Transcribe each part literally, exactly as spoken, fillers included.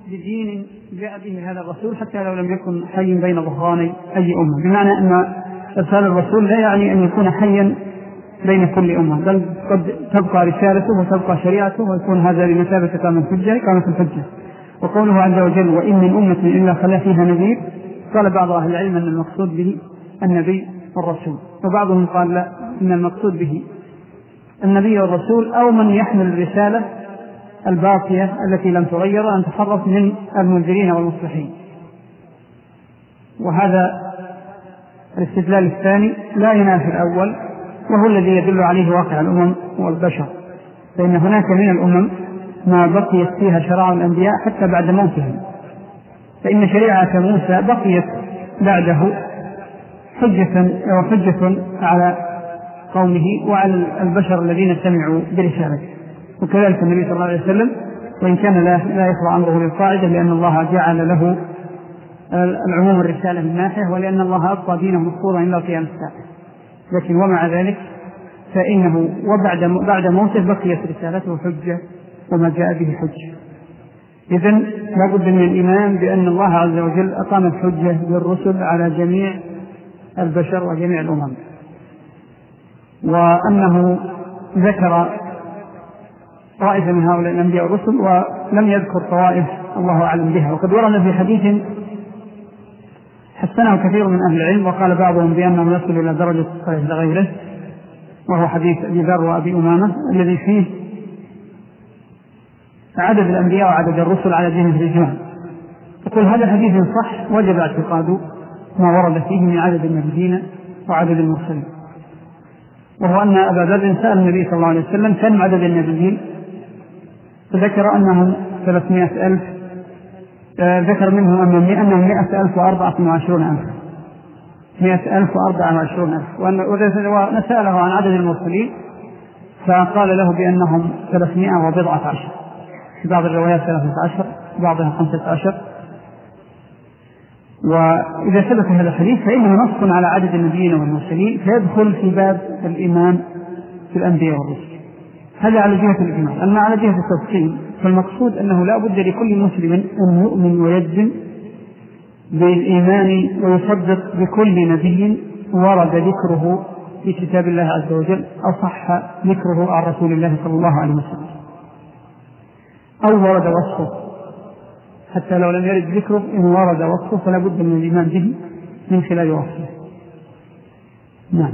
بدين جاء به هذا الرسول حتى لو لم يكن حي بين ظهراني أي أمة، بمعنى أن إرسال الرسول لا يعني أن يكون حيا بين كل أمة، بل قد تبقى رسالته وتبقى شريعته ويكون هذا لمثابة كامل الحجة كانت الحجة. وقوله عز وجل وإن من أمة إلا خلا فيها نذير، قال بعض أهل العلم أن المقصود به النبي والرسول، وبعضهم قال لا، إن المقصود به النبي والرسول أو من يحمل الرسالة الباقية التي لم تغير أن تحرف من المنذرين والمصلحين. وهذا الاستدلال الثاني لا ينافي الأول، وهو الذي يدل عليه واقع الأمم والبشر، فإن هناك من الأمم ما بقيت فيها شرائع الأنبياء حتى بعد موتهم، فإن شريعة موسى بقيت بعده حجة وحجة على قومه وعلى البشر الذين سمعوا برسالته. وكذلك النبي صلى الله عليه وسلم وإن كان لا يخضع أمره للقاعدة، لأن الله جعل له العموم الرسالة من ناحية، ولأن الله أبقى دينه مفروضا إلى قيام الساعة، لكن ومع ذلك فإنه وبعد بعد موته بقيت رسالته حجة وما جاء به حجة. إذن لابد من الإيمان بأن الله عز وجل أقام الحجة بالرسل على جميع البشر وجميع الأمم، وأنه ذكر طائفة من هؤلاء الأنبياء والرسل ولم يذكر طوائف الله أعلم بها. وقد ورد في حديث حسنه كثير من أهل العلم، وقال بعضهم بأنه يصل إلى درجة الصحيح لغيره، وهو حديث أبي ذر وأبي أمامة الذي فيه عدد الأنبياء وعدد الرسل على جهة الإجماع. يقول هذا حديث صح وجب اعتقاد ما ورد فيه من عدد النبيين وعدد المرسلين، وهو أن أبا ذر سأل النبي صلى الله عليه وسلم كم عدد النبيين، فذكر أنهم ثلاثمائة ألف، ذكر منهم أنهم مائة ألف وأربعة وعشرون ألف مائة ألف وأربعة وعشرون ألف ونسأله عن عدد المرسلين فقال له بأنهم ثلاثمائة وبضعة عشر، في بعض الروايات ثلاثة عشر بعضها خمسة عشر. وإذا ثبت هذا الحديث فإنه نص على عدد النبيين والمرسلين، فيدخل في باب الإيمان في الأنبياء والرسل. هذا على جهة الإيمان. أما على جهة التفصيل فالمقصود أنه لا بد لكل مسلم أن يؤمن ويجزم بالإيمان ويصدق بكل نبي ورد ذكره في كتاب الله عز وجل أو صح ذكره عن رسول الله صلى الله عليه وسلم، أو ورد وصفه، حتى لو لم يرد ذكره إن ورد وصفه فلا بد من الإيمان به من خلال وصفه. نعم.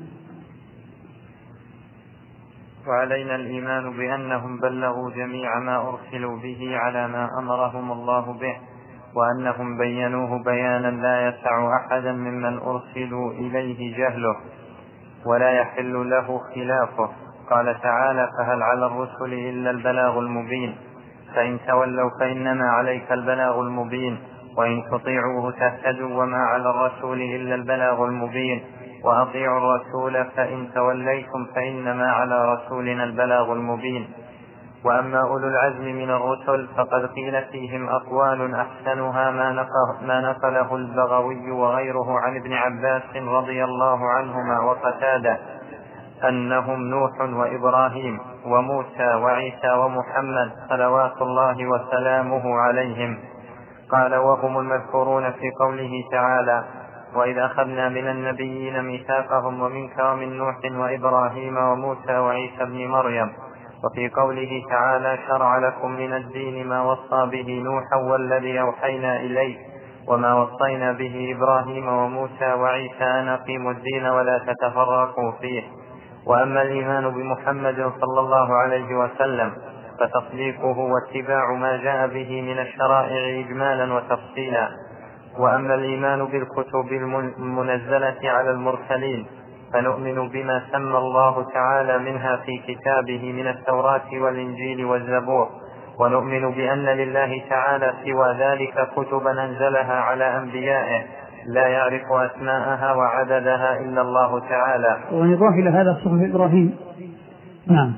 وعلينا الإيمان بأنهم بلغوا جميع ما أرسلوا به على ما أمرهم الله به، وأنهم بينوه بيانا لا يسع أحدا ممن أرسلوا إليه جهله ولا يحل له خلافه. قال تعالى فهل على الرسل إلا البلاغ المبين، فإن تولوا فإنما عليك البلاغ المبين، وإن تطيعوه تهتدوا وما على الرسول إلا البلاغ المبين، وأطيعوا الرسول فإن توليتم فإنما على رسولنا البلاغ المبين. وأما أولو العزم من الرسل فقد قيل فيهم أقوال أحسنها ما نقله البغوي وغيره عن ابن عباس رضي الله عنهما وقتادة، أنهم نوح وإبراهيم وموسى وعيسى ومحمد صلوات الله وسلامه عليهم. قال وهم المذكورون في قوله تعالى وإذ أخذنا من النبيين ميثاقهم ومنك ومن نوح وإبراهيم وموسى وعيسى ابن مريم. وفي قوله تعالى شرع لكم من الدين ما وصى به نوحا والذي أوحينا إليه وما وصينا به إبراهيم وموسى وعيسى أن أقيموا الدين ولا تتفرقوا فيه. وأما الإيمان بمحمد صلى الله عليه وسلم فتصديقه واتباع ما جاء به من الشرائع إجمالا وتفصيلا. وأما الإيمان بالكتب المنزلة على المرسلين فنؤمن بما سمى الله تعالى منها في كتابه من التوراة والإنجيل والزبور، ونؤمن بأن لله تعالى سوى ذلك كتبا أنزلها على أنبيائه لا يعرف أسماءها وعددها إلا الله تعالى. ونضاف إلى هذا صحف إبراهيم. نعم.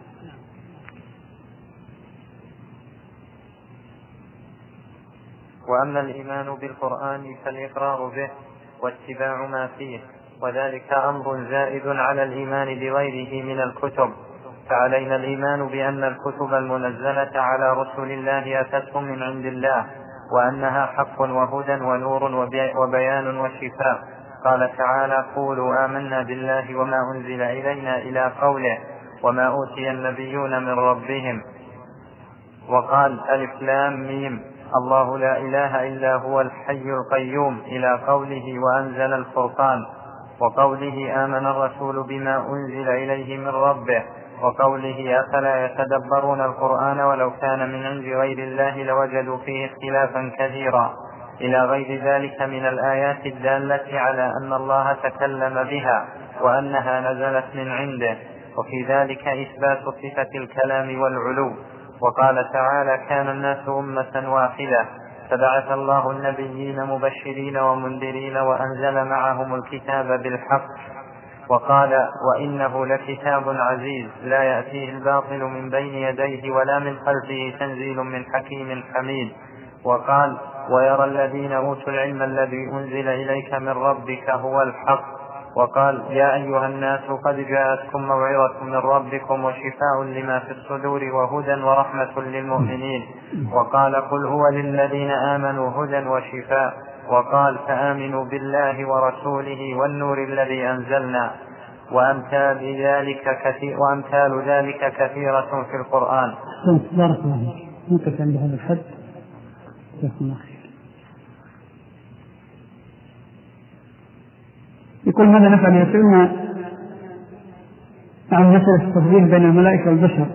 وأما الإيمان بالقرآن فالإقرار به واتباع ما فيه، وذلك أمر زائد على الإيمان بغيره من الكتب. فعلينا الإيمان بأن الكتب المنزلة على رسل الله أتتهم من عند الله، وأنها حق وهدى ونور وبيان وشفاء. قال تعالى: قولوا آمنا بالله وما أنزل إلينا إلى قوله: وما أوتي النبيون من ربهم. وقال: ألف لام ميم، الله لا إله إلا هو الحي القيوم، إلى قوله: وأنزل الفرقان. وقوله: آمن الرسول بما أنزل إليه من ربه. وقوله: أفلا يتدبرون القرآن ولو كان من عند غير الله لوجدوا فيه اختلافا كثيرا، إلى غير ذلك من الآيات الدالة على أن الله تكلم بها وأنها نزلت من عنده، وفي ذلك إثبات صفة الكلام والعلو. وقال تعالى: كان الناس أمة واحدة فبعث الله النبيين مبشرين ومنذرين وأنزل معهم الكتاب بالحق. وقال: وإنه لكتاب عزيز لا يأتيه الباطل من بين يديه ولا من خلفه، تنزيل من حكيم حميد. وقال: ويرى الذين أوتوا العلم الذي أنزل إليك من ربك هو الحق. وقال: يا أيها الناس قد جاءتكم موعظة من ربكم وشفاء لما في الصدور وهدى ورحمة للمؤمنين. وقال: قل هو للذين آمنوا هدى وشفاء. وقال: فآمنوا بالله ورسوله والنور الذي أنزلنا. وأمثال ذلك كثير وأمثال ذلك كثيرة في القرآن. بارك الله فيك. ممكن عند هذا الحد. يقول: ماذا نفعل إذا سئلنا عن مسألة التفضيل بين الملائكة والبشر؟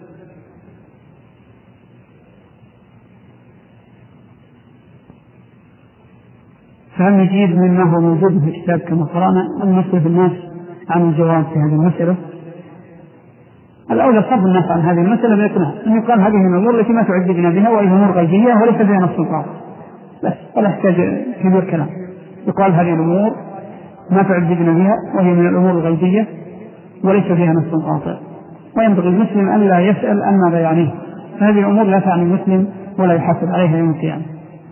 فهل نجيب مما هو موجود في الكتاب كما قرأنا أم نصرف الناس عن الجواب في هذه المسألة؟ الأولى صرف الناس عن هذه المسألة بيقولها أن يقال هذه الأمور التي ما تعذبنا بها وهي أمور غيبية وليس بها نص قاطع، بس ولا يحتاج كبير كلام. يقال هذه الأمور ما تعذبنا بها وهي من الأمور الغيبية وليس فيها نص قاطع، وينبغي المسلم أن لا يسأل عن ماذا يعنيه. هذه الأمور لا تعني المسلم ولا يحاسب عليها يوم القيامة.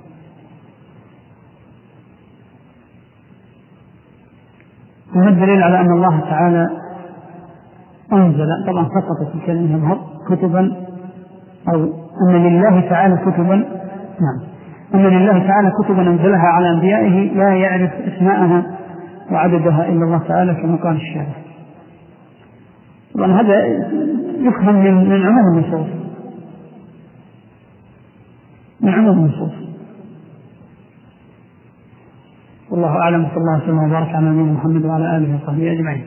وما الدليل على أن الله تعالى أنزل، طبعا سقطت الكلمة يظهر كتبا، أو أن لله تعالى كتبا، نعم، أن لله تعالى كتبا أنزلها على أنبيائه لا يعرف اسماءها وعددها إلا الله تعالى كما قال الشاعر. طبعا هذا يفهم من, من عموم النصوص، من عموم النصوص. والله أعلم، صلى الله عليه وسلم وبارك على نبينا محمد وعلى آله وصحبه أجمعين.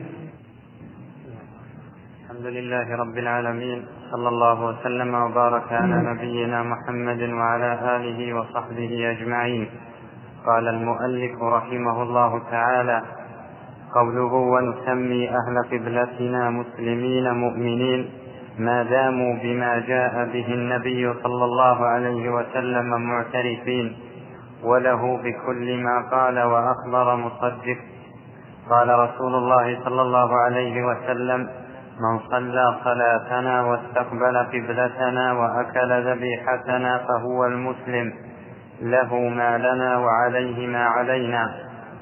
الحمد لله رب العالمين، صلى الله وسلم وبارك على نبينا محمد وعلى آله وصحبه أجمعين. قال المؤلف رحمه الله تعالى: قوله: ونسمي أهل قبلتنا مسلمين مؤمنين ما داموا بما جاء به النبي صلى الله عليه وسلم معترفين وله بكل ما قال وأخبر مصدق. قال رسول الله صلى الله عليه وسلم: من صلى صلاتنا واستقبل قبلتنا وأكل ذبيحتنا فهو المسلم، له ما لنا وعليه ما علينا.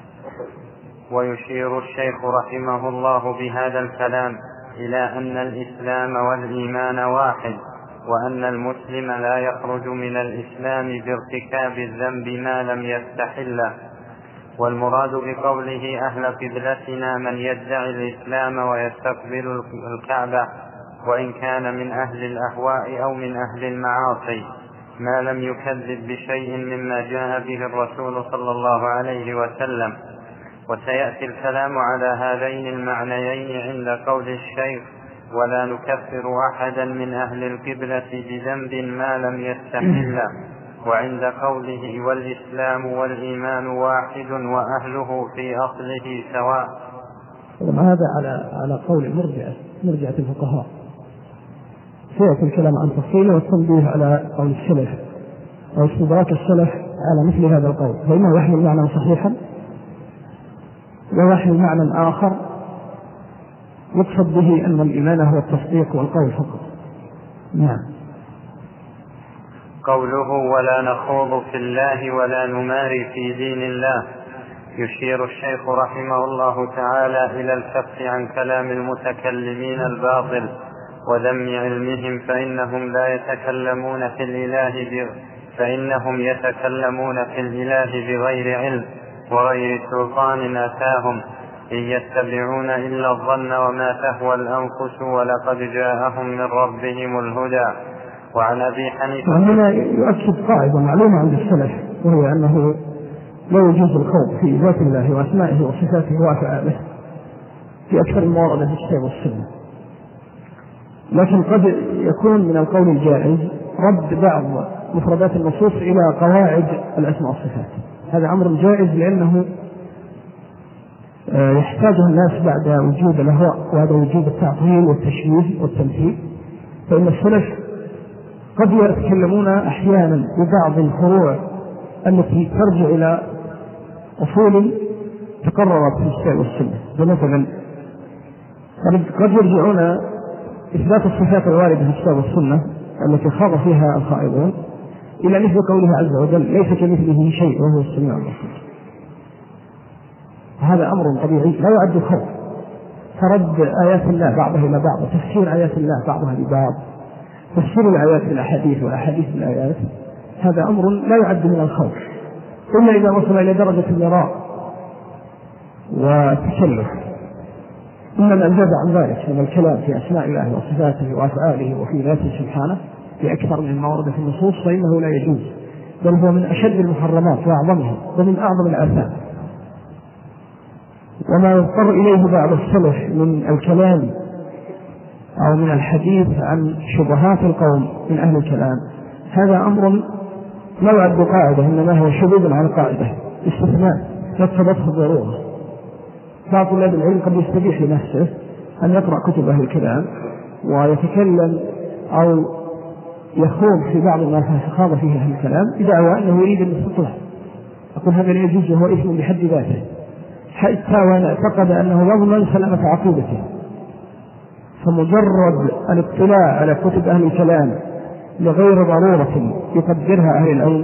ويشير الشيخ رحمه الله بهذا الكلام إلى أن الإسلام والإيمان واحد، وأن المسلم لا يخرج من الإسلام بارتكاب الذنب ما لم يستحله. والمراد بقوله أهل قبلتنا من يدعي الإسلام ويستقبل الكعبة، وإن كان من أهل الأهواء أو من أهل المعاصي، ما لم يكذب بشيء مما جاء به الرسول صلى الله عليه وسلم. وسيأتي الكلام على هذين المعنيين عند قول الشيخ: ولا نكفر أحدا من أهل القبلة بذنب ما لم يستحله، وعند قوله: والإسلام والإيمان واحد وأهله في أصله سواء. هذا على على قول المرجئة مرجئة الفقهاء. سيأتي الكلام عن تفصيله والتنبيه على قول السلف أو استدراك السلف على مثل هذا القول، فإنه يحمل معنى صحيحا ويحمل معنى آخر يقصد به أن الإيمان هو التصديق والقول فقط. نعم. قوله: ولا نخوض في الله ولا نماري في دين الله، يشير الشيخ رحمه الله تعالى إلى الكف عن كلام المتكلمين الباطل وذم علمهم فإنهم لا يتكلمون في الإله فإنهم يتكلمون في الإله بغير علم وغير سلطان أتاهم، إن يتبعون إلا الظن وما تهوى الأنفس ولقد جاءهم من ربهم الهدى. وعن أبي حنيفة. وهنا يؤكد قاعدة معلومة عند السلف، وهي أنه لا يجوز الخوض في ذات الله وأسمائه وصفاته وأفعاله في أكثر المواردة في الكتاب والسنة، لكن قد يكون من القول الجائز رد بعض مفردات النصوص إلى قواعد الأسماء والصفات. هذا أمر جائز لأنه يحتاجه الناس بعد وجود الأهواء، وهذا وجود التعطيل والتشبيه والتمثيل. فإن السلف قد يتكلمون أحيانا ببعض الفروع التي ترجع إلى أصول تقررت في الكتاب والسنة، فمثلا قد يرجعون إثبات الصفات الواردة في الكتاب والسنة التي خاض فيها الخائضون إلى مثل قوله عز وجل ليس كمثله شيء وهو السميع البصير. هذا أمر طبيعي لا يعد خوف، فرد آيات الله بعضها إلى بعض، وتفسير آيات الله بعضها لبعض، تفسير الآيات بالأحاديث والأحاديث بالآيات، هذا أمر لا يعد من الخوف إلا إذا وصل إلى درجة المراء والتكلف. إنما من زاد عن ذلك من الكلام في أسماء الله وصفاته وأفعاله وفي ذاته سبحانه بأكثر من ما ورد في النصوص فإنه لا يجوز، بل هو من أشد المحرمات وأعظمها ومن أعظم الآثام. وما يضطر إليه بعض السلف من الكلام أو من الحديث عن شبهات القوم من أهل الكلام، هذا أمر لا يعد قاعدة، إنما هو شذوذ عن قاعدة، استثناء يقتضته الضرورة. بعض طلاب العلم قد يستبيح لنفسه أن يقرأ كتب أهل الكلام ويتكلم أو يخوض في بعض ما خاض فيه أهل الكلام بدعوى أنه يريد الاستطلاع. أقول هذا لا يجوز وهو إثم بحد ذاته، حتى وأن اعتقد أنه يضمن سلامة عقيدته. فمجرد الاطلاع على كتب أهل الكلام لغير ضرورة يقدرها أهل العلم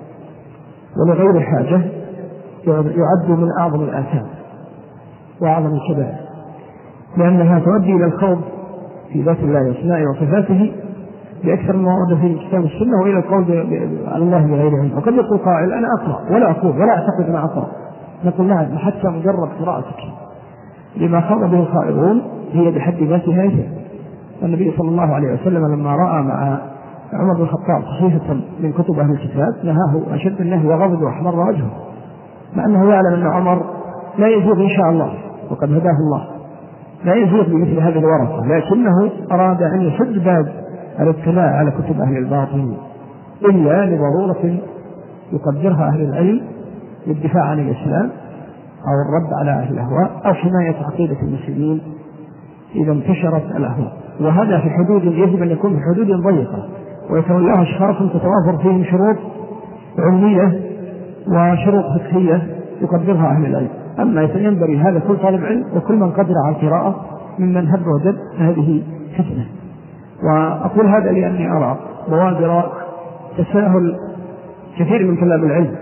ولغير حاجة يعد من أعظم الآثام وأعظم الكبائر، لأنها تؤدي إلى الخوض في ذات الله وأسمائه وصفاته بأكثر ما ورد في الكتاب والسنة، وإلى القول على الله بغير علم. وقد يقول قائل أنا أقرأ ولا أقول ولا أعتقد ما أقرأ، نقول نعم، حتى مجرد قراءتك لما خاض به الخائضون هي بحد ذاتها إثم. النبي صلى الله عليه وسلم لما رأى مع عمر بن الخطاب صحيفة من كتب أهل الكتاب نهاه أشد النهي وغضب وأحمر وجهه، مع أنه يعلم أن عمر لا يزيغ إن شاء الله وقد هداه الله، لا يزيغ بمثل هذه الورقة، لكنه أراد أن يسد باب الاطلاع على كتب أهل الباطل إلا لضرورة يقدرها أهل العلم للدفاع عن الإسلام أو الرد على أهل الأهواء أو حماية عقيدة المسلمين إذا انتشرت الأهواء. وهذا في حدود يجب أن يكون في حدود ضيقة، ويتولاه أشخاص تتوافر فيهم شروط علمية وشروط فقهية يقدرها أهل العلم. أما ينبغي هذا كل طالب علم وكل من قدر على القراءة ممن هب ودب، هذه فتنة. وأقول هذا لأني أرى بوادر تساهل كثير من طلاب العلم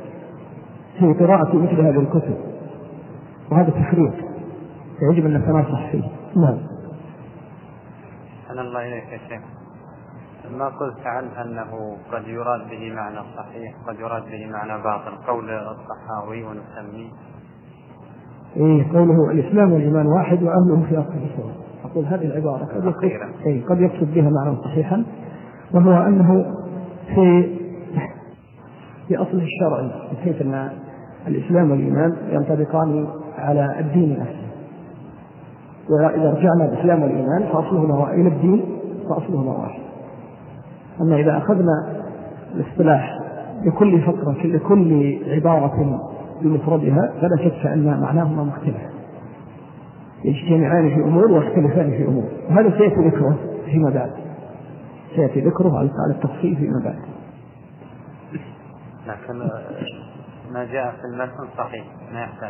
في قراءة مثل هذه الكتب، وهذا تفريط يجب أن نتناصح فيه. نعم. أنا الله إليك يا شيخ، ما قلت عنه أنه قد يراد به معنى صحيح قد يراد به معنى باطل، قول الصحاوي ونسميه إيه قوله الإسلام والإيمان واحد وأهله في أصل سواء. أقول هذه العبارة قد يقصد, إيه قد يقصد بها معنى صحيحا، وهو أنه في في أصل الشرع بحيث أن الإسلام والإيمان ينطبقان على الدين نفسه، وإذا رجعنا الإسلام والإيمان فأصلهما إلى الدين فأصلهما واحد. أما إذا أخذنا الاصطلاح لكل فقرة لكل عبارة بمفردها فلا شك أن معناهما مختلف، يجتمعان في أمور ويختلفان في أمور، وهذا سيأتي ذكره فيما بعد، سيأتي ذكره على التفصيل فيما بعد. لكن ما جاء في المتن صحيح ما يحتاج،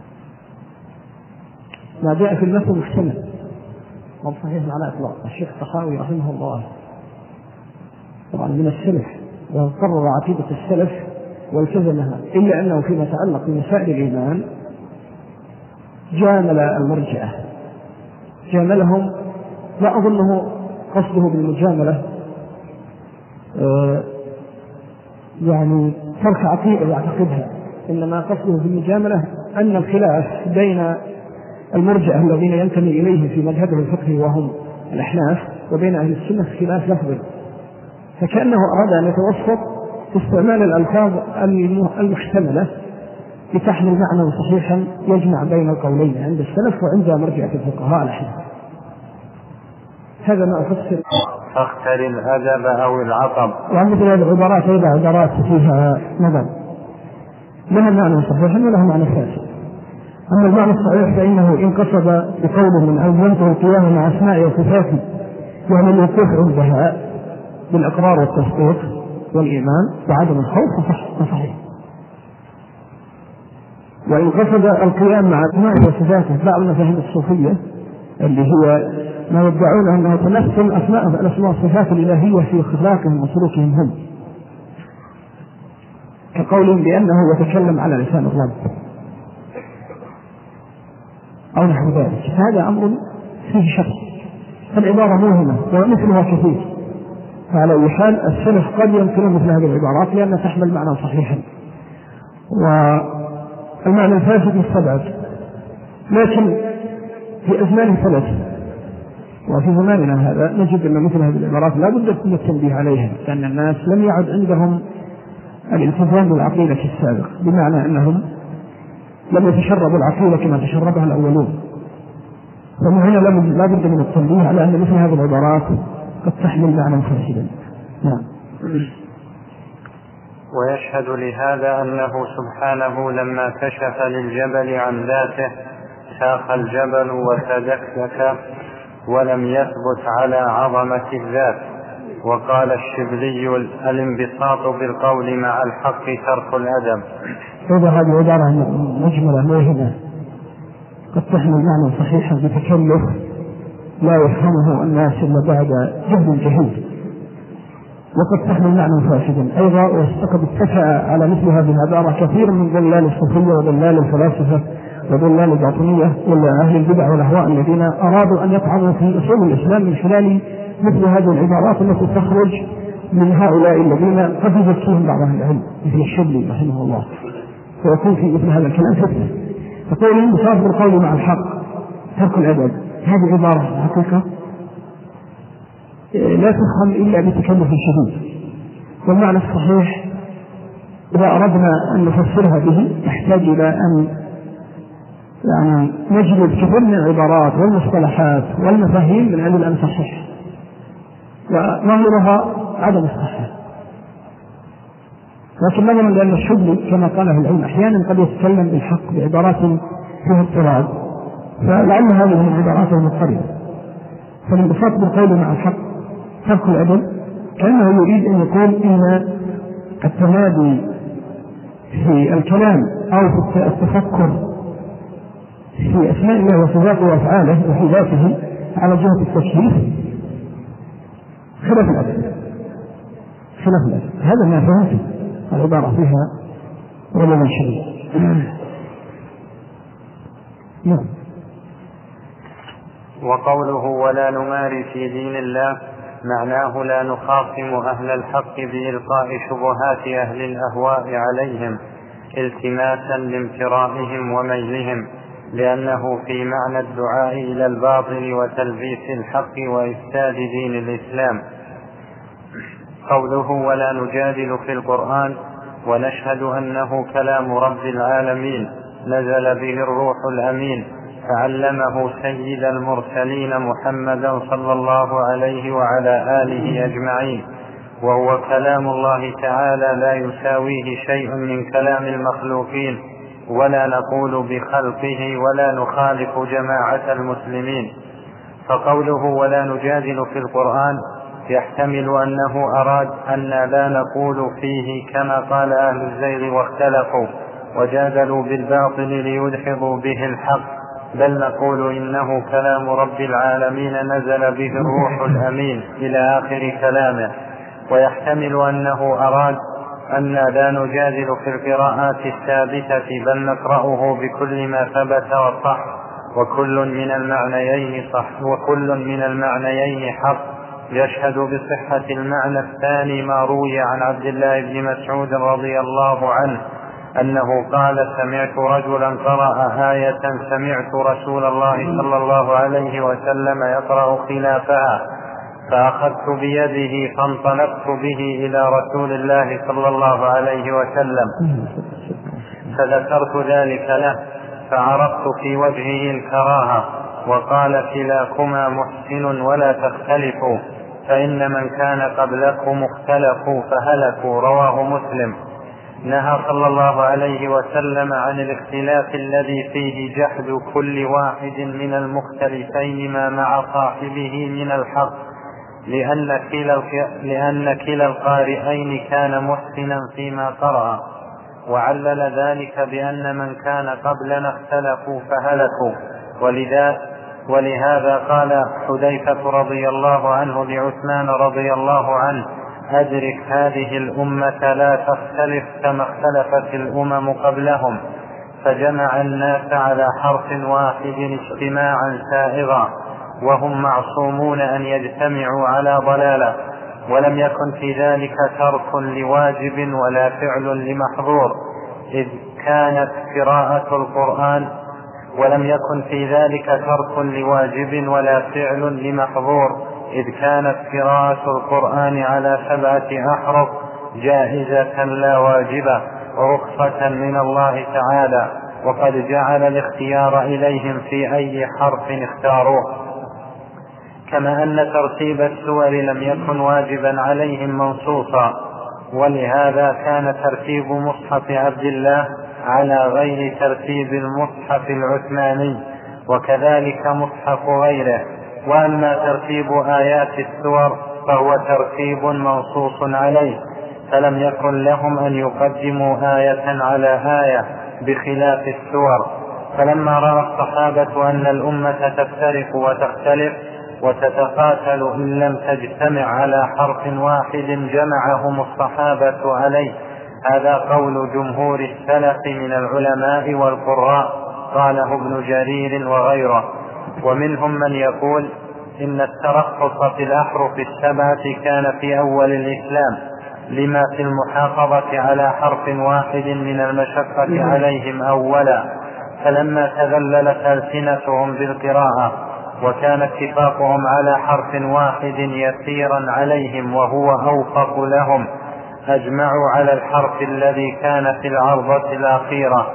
ما جاء في المتن محتمل ما صحيح على إطلاق. الشيخ الطحاوي رحمه الله طبعا من السلف وقرر عقيدة السلف والتزمها، إلا أنه فيما يتعلق بمسائل الإيمان جامل المرجئة، جاملهم لا أظنه قصده بالمجاملة آه يعني ترك عقيدة يعتقدها، إنما قصده بالمجاملة أن الخلاف بين المرجئة الذين ينتمي إليهم في مذهبه الفقهي وهم الأحناف وبين أهل السنة خلاف لفظي، فكأنه أراد أن يتوسط في استعمال الألفاظ المحتملة لتحمل معنى صحيحا يجمع بين القولين عند السلف وعند مرجئة الفقهاء الأحناف. هذا ما أفسر فاختر الأدب أو العطب. ومثل هذه العبارات أيضا عبارات فيها نظر، لها معنى صحيح ولها معنى فاسد. أما المعنى الصحيح فإنه إن قصد بقوله من ألزمته القيام مع أسماء وصفاته يعني الوقوف عندها بالإقرار والتصديق والإيمان وعدم الخوف فصحيح. وإن قصد القيام مع أسماء وصفاته بعض المفاهيم الصوفية اللي هي ما يدعون أنه تمثل أسماء الأسماء والصفات الإلهية في أخلاقهم وسلوكهم هم، كقولهم بأنه يتكلم على لسان الرب أو نحو ذلك. هذا أمر فيه شك، فالعبارة موهمة ومثلها كثير. فعلى أي حال السلف قد ينكرون مثل هذه العبارات لأنها تحمل معنى صحيحا، والمعنى الفاسد مستبعد. لكن في أزمان ثلاث وفي زماننا هذا نجد أن مثل هذه العبارات لا بد من التنبيه عليها، لأن الناس لم يعد عندهم الالتزام بالعقيدة السابق، بمعنى أنهم لم يتشربوا العقيدة كما تشربها الأولون. فمن هنا لا بد من التنبيه على أن مثل هذه العبارات قد تحمل معنى فاسدا. نعم. ويشهد لهذا أنه سبحانه لما كشف للجبل عن ذاته ساق الجبل وتدكك ولم يثبت على عظمة الذات. وقال الشبلي الانبساط بالقول مع الحق ترك الأدب. هذا هذه عبارة مجملة موهمة قد تحمل معنى صحيحا بتكلف لا يفهمه الناس إلا بعد جهد جهيد، وقد تحمل معنى فاسدا أيضا. وقد اتفق على مثل هذه العبارة كثير من ضلال الصوفية وضلال الفلاسفة وضلال الباطنية وأهل البدع والأهواء الذين أرادوا أن يطعنوا في أصول الإسلام من خلال مثل هذه العبارات التي تخرج من هؤلاء الذين قد يزكيهم بعض أهل العلم مثل الشبلي رحمه الله، فيكون في مثل هذا الكلام فتنة. فقولهم بصاحب القول مع الحق ترك الأدب، هذه عبارة حقيقة لا تفهم إلا بتكلف شديد. والمعنى الصحيح إذا أردنا أن نفسرها به نحتاج إلى أن يعني نجد كثير من العبارات والمصطلحات والمفاهيم من أجل أن تصح، وظاهرها عدم الصحة. لكن نظرا لأن الشبلي كما قاله العلم أحيانا قد يتكلم بالحق بعبارات فيها اضطراب، فلعل هذه من عباراته المضطربة. فالانبساط بالقول مع الحق ترك الأدب كأنه يريد أن يقول إن التمادي في الكلام أو في التفكر في أسماء الله وصفاته وأفعاله وفي ذاته على جهة التشريف خلاف الأدب خلاف الأدب. هذا ما فهمت العبارة فيها غلظا شديد. نعم. وقوله ولا نماري في دين الله معناه لا نخاصم أهل الحق بإلقاء شبهات أهل الأهواء عليهم التماسا لامترائهم وميلهم، لأنه في معنى الدعاء إلى الباطل وتلبيس الحق وإفساد دين الإسلام. قوله ولا نجادل في القرآن ونشهد أنه كلام رب العالمين نزل به الروح الأمين فعلمه سيد المرسلين محمدا صلى الله عليه وعلى آله أجمعين، وهو كلام الله تعالى لا يساويه شيء من كلام المخلوقين، ولا نقول بخلقه ولا نخالف جماعة المسلمين. فقوله ولا نجادل في القرآن يحتمل أنه أراد أن لا نقول فيه كما قال أهل الزيغ واختلفوا وجادلوا بالباطل ليدحضوا به الحق، بل نقول إنه كلام رب العالمين نزل به الروح الأمين إلى آخر كلامه. ويحتمل أنه أراد أن لا نجادل في القراءات الثابتة بل نقرأه بكل ما ثبت وصح وكل من المعنيين صح وكل من المعنيين حق. يشهد بصحة المعنى الثاني ما روي عن عبد الله بن مسعود رضي الله عنه أنه قال: سمعت رجلا قرأ آية سمعت رسول الله صلى الله عليه وسلم يقرأ خلافها، فأخذت بيده فانطلقت به إلى رسول الله صلى الله عليه وسلم فذكرت ذلك له، فعرفت في وجهه الكراهة، وقال: كلاكما محسن ولا تختلفوا، فإن من كان قبلكم اختلفوا فهلكوا. رواه مسلم. نهى صلى الله عليه وسلم عن الاختلاف الذي فيه جحد كل واحد من المختلفين ما مع صاحبه من الحق، لأن كلا, لأن كلا القارئين كان محسنا فيما قرأ، وعلل ذلك بأن من كان قبلنا اختلفوا فهلكوا. ولذا ولهذا قال حذيفة رضي الله عنه لعثمان رضي الله عنه: أدرك هذه الأمة لا تختلف كما اختلفت الأمم قبلهم. فجمع الناس على حرف واحد اجتماعا سائغا، وهم معصومون أن يجتمعوا على ضلالة، ولم يكن في ذلك ترك لواجب ولا فعل لمحظور، إذ كانت قراءة القرآن ولم يكن في ذلك ترك لواجب ولا فعل لمحظور إذ كانت قراءة القرآن على سبعة أحرف جائزة لا واجبة، رخصة من الله تعالى، وقد جعل الاختيار إليهم في أي حرف اختاروه. كما أن ترتيب السور لم يكن واجبا عليهم منصوصا، ولهذا كان ترتيب مصحف عبد الله على غير ترتيب المصحف العثماني، وكذلك مصحف غيره. وأما ترتيب آيات السور فهو ترتيب منصوص عليه، فلم يكن لهم أن يقدموا آية على آية بخلاف السور. فلما رأى الصحابة أن الأمة تفترق وتختلف وتتقاتل إن لم تجتمع على حرف واحد جمعهم الصحابة عليه. هذا قول جمهور السلف من العلماء والقراء، قاله ابن جرير وغيره. ومنهم من يقول إن الترخص في الأحرف السبعة كان في أول الإسلام لما في المحافظة على حرف واحد من المشقة عليهم أولا، فلما تذللت ألسنتهم بالقراءة وكان اتفاقهم على حرف واحد يسيرا عليهم وهو أوفق لهم، أجمعوا على الحرف الذي كان في العرضة الأخيرة.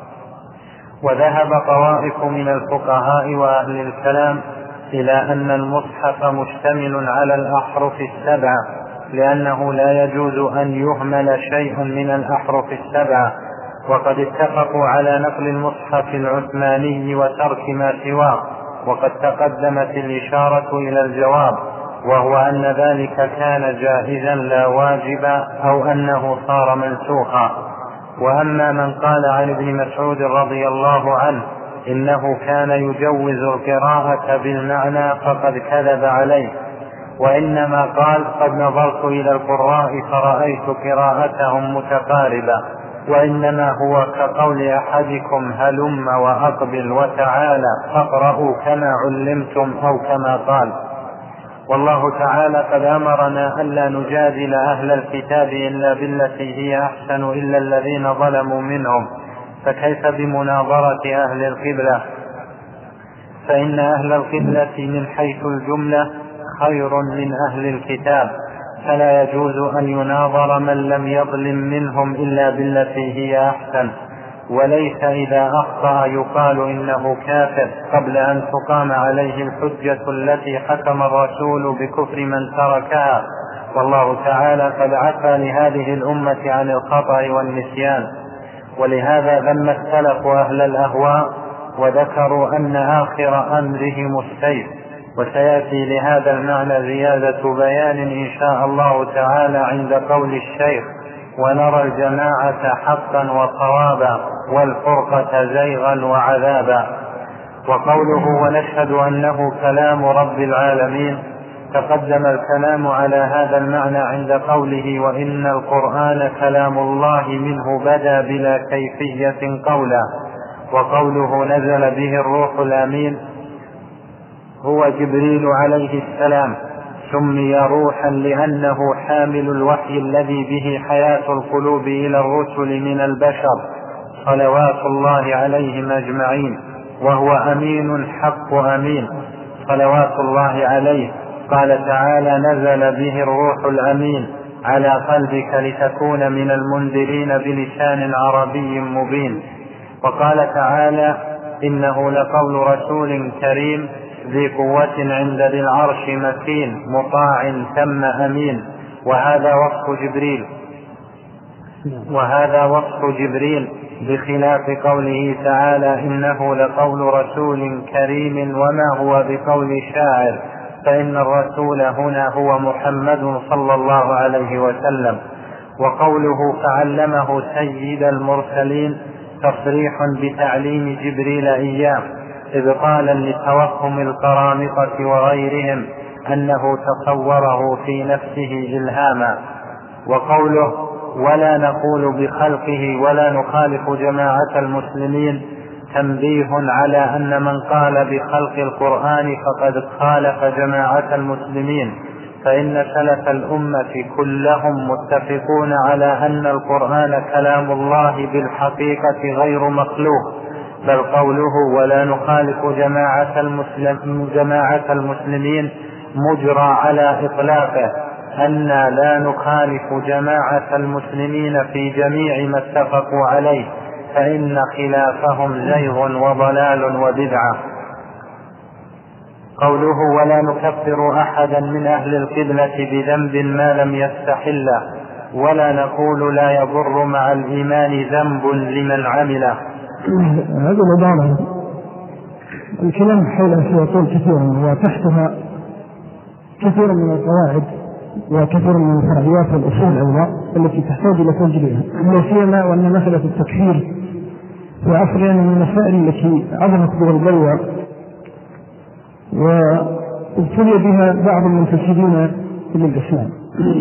وذهب طوائف من الفقهاء وأهل الكلام إلى أن المصحف مشتمل على الأحرف السبعة، لأنه لا يجوز أن يهمل شيء من الأحرف السبعة، وقد اتفقوا على نقل المصحف العثماني وترك ما سواه، وقد تقدمت الإشارة إلى الجواب، وهو أن ذلك كان جائزا لا واجبا، أو أنه صار منسوخا. وأما من قال عن ابن مسعود رضي الله عنه إنه كان يجوز القراءة بالمعنى فقد كذب عليه، وإنما قال: قد نظرت إلى القراء فرأيت قراءتهم متقاربة، وإنما هو كقول أحدكم هلم وأقبل وتعالى فاقرأوا كما علمتم، أو كما قال. والله تعالى قد أمرنا ألا نجادل أهل الكتاب إلا بالتي هي أحسن إلا الذين ظلموا منهم، فكيف بمناظرة أهل القبلة؟ فإن أهل القبلة من حيث الجملة خير من أهل الكتاب، فلا يجوز أن يناظر من لم يظلم منهم إلا بالتي هي أحسن. وليس إذا أخطأ يقال إنه كافر قبل أن تقام عليه الحجة التي حكم الرسول بكفر من تركها، والله تعالى قد عفى لهذه الأمة عن الخطأ والنسيان. ولهذا ذم السلف أهل الأهواء وذكروا أن آخر أمرهم السيف. وسيأتي لهذا المعنى زيادة بيان إن شاء الله تعالى عند قول الشيخ: ونرى الجماعة حقا وصوابا والفرقة زيغا وعذابا. وقوله ونشهد أنه كلام رب العالمين، تقدم الكلام على هذا المعنى عند قوله: وإن القرآن كلام الله منه بدا بلا كيفية قولا. وقوله نزل به الروح الأمين هو جبريل عليه السلام، سمي روحا لأنه حامل الوحي الذي به حياة القلوب إلى الرسل من البشر صلوات الله عليهم أجمعين، وهو أمين حق أمين صلوات الله عليه. قال تعالى نزل به الروح الأمين على قلبك لتكون من المنذرين بلسان عربي مبين. وقال تعالى إنه لقول رسول كريم ذي قوة عند ذي العرش مكين مطاع ثم أمين. وهذا وصف جبريل وهذا وصف جبريل بخلاف قوله تعالى إنه لقول رسول كريم وما هو بقول شاعر، فإن الرسول هنا هو محمد صلى الله عليه وسلم. وقوله فعلمه سيد المرسلين تصريح بتعليم جبريل إياه إبطالا لتوهم القرامطة وغيرهم أنه تصوره في نفسه إلهاما. وقوله ولا نقول بخلقه ولا نخالف جماعة المسلمين تنبيه على أن من قال بخلق القرآن فقد خالف جماعة المسلمين، فإن سلف الأمة كلهم متفقون على أن القرآن كلام الله بالحقيقة غير مخلوق، بل قوله ولا نخالف جماعة, المسلم جماعة المسلمين مجرى على إطلاقه أن لا نخالف جماعة المسلمين في جميع ما اتفقوا عليه، فإن خلافهم زيغ وضلال وبدعة. قوله ولا نكفر أحدا من أهل القبلة بذنب ما لم يستحله، ولا نقول لا يضر مع الإيمان ذنب لمن عمله. هذا العبارة الكلام حولها سيطول كثيرا، وتحتها كثير من القواعد وكثير من الفرعيات والأصول أيضا التي تحتاج إلى تجريها، لا سيما وأن مسألة التكفير في عصرنا من المسائل التي عظمت بها البلوى وابتلي بها بعض المنتسبين للإسلام.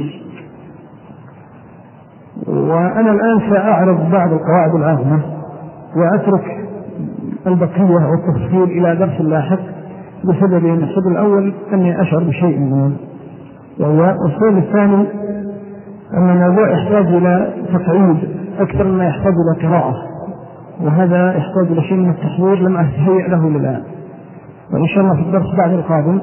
وأنا الآن سأعرض بعض القواعد العامة وأترك البقية والتفصيل إلى درس لاحق، بسببين. السبب الأول أني أشعر بشيء منه، والسبب الثاني أن الموضوع يحتاج إلى تقعيد أكثر مما يحتاج إلى قراءة، وهذا يحتاج إلى شيء من التحضير لم أتهيأ له للآن. وإن شاء الله في الدرس بعد القادم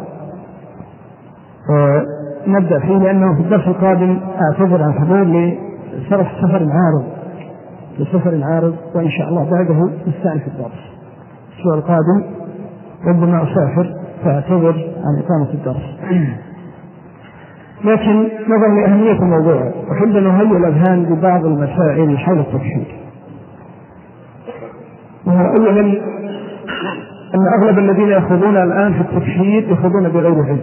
نبدأ فيه، لأنه في الدرس القادم أعتذر عن حضور لصرف سفر عارض لسفر عارض وإن شاء الله بعده نستأنف الدرس. الأسبوع القادم ربما أسافر فأعتذر عن إقامة الدرس. لكن نظرا لأهمية الموضوع أحب أن نهيئ الأذهان ببعض المسائل حول التكفير. أولا أن أغلب الذين يأخذون الآن في التكفير يأخذون بغير علم،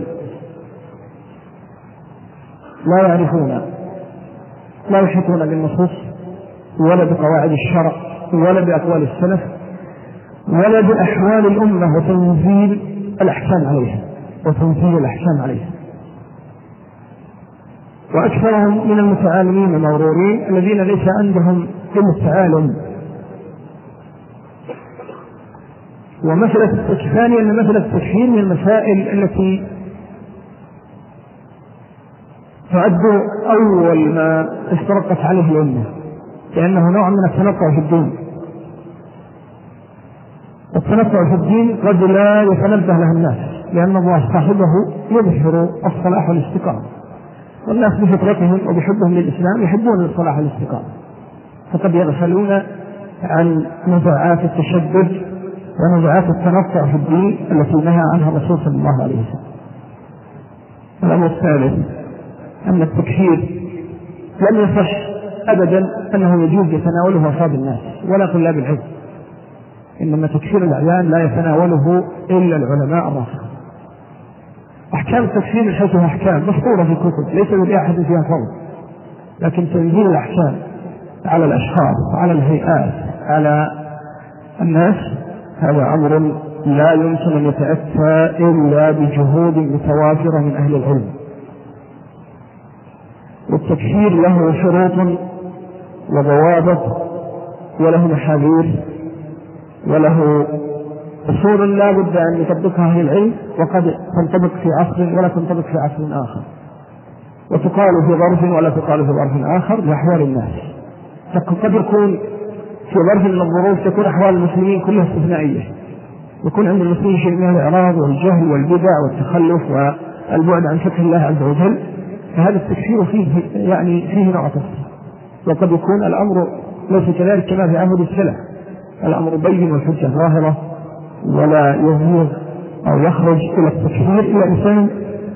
لا يعرفون، لا يحيطون بالنصوص ولا بقواعد الشرع ولا بأقوال السلف ولا بأحوال الأمة وتنزيل الأحكام عليها وتنزيل الأحكام عليها. وأكثرهم من المتعالمين المغرورين الذين ليس عندهم علم التعالم. ومسألة التكفير أن مسألة التكفير من المسائل التي تعد أول ما استرقت عليه الأمة، لأنه نوع من التنطع في الدين. التنطع في الدين قد لا يتنبه له الناس، لأن الله صاحبه يظهر الصلاح والاستقامة، والناس بفطرتهم وبحبهم للإسلام يحبون الصلاح والاستقامة، فقد يغفلون عن نزاعات التشدد ونزاعات التنطع في الدين التي نهى عنها الرسول صلى الله عليه وسلم. الأمر الثالث أن التكفير لم يصح أبدا أنه يجوز يتناوله أصحاب الناس ولا طلاب العلم، إنما تكفير الأعيان لا يتناوله إلا العلماء الراسخون. أحكام التكفير حيثها أحكام مسطورة في الكتب ليس لأحد فيها فضل، لكن تنزيل الأحكام على الأشخاص على الهيئات على الناس هذا أمر لا يمكن أن يتأتى إلا بجهود متوافرة من أهل العلم. والتكفير له شروط وضوابط وله محاذير وله أصول لا بد أن يطبقها أهل العلم، وقد تنطبق في عصر ولا تنطبق في عصر آخر، وتقال في ظرف ولا تقال في ظرف آخر لأحوال الناس. فقد يكون في ظرف من الظروف تكون أحوال المسلمين كلها استثنائية، يكون عند المسلمين شيء من الإعراض والجهل والبدع والتخلف والبعد عن فقه الله عز وجل، فهذا التكفير فيه يعني فيه نوع تفصيل. وقد يكون الأمر ليس كذلك كما في عهد السلف، الأمر بين والحجة ظاهرة ولا يغيظ أو يخرج إلى التكفير إلا إنسان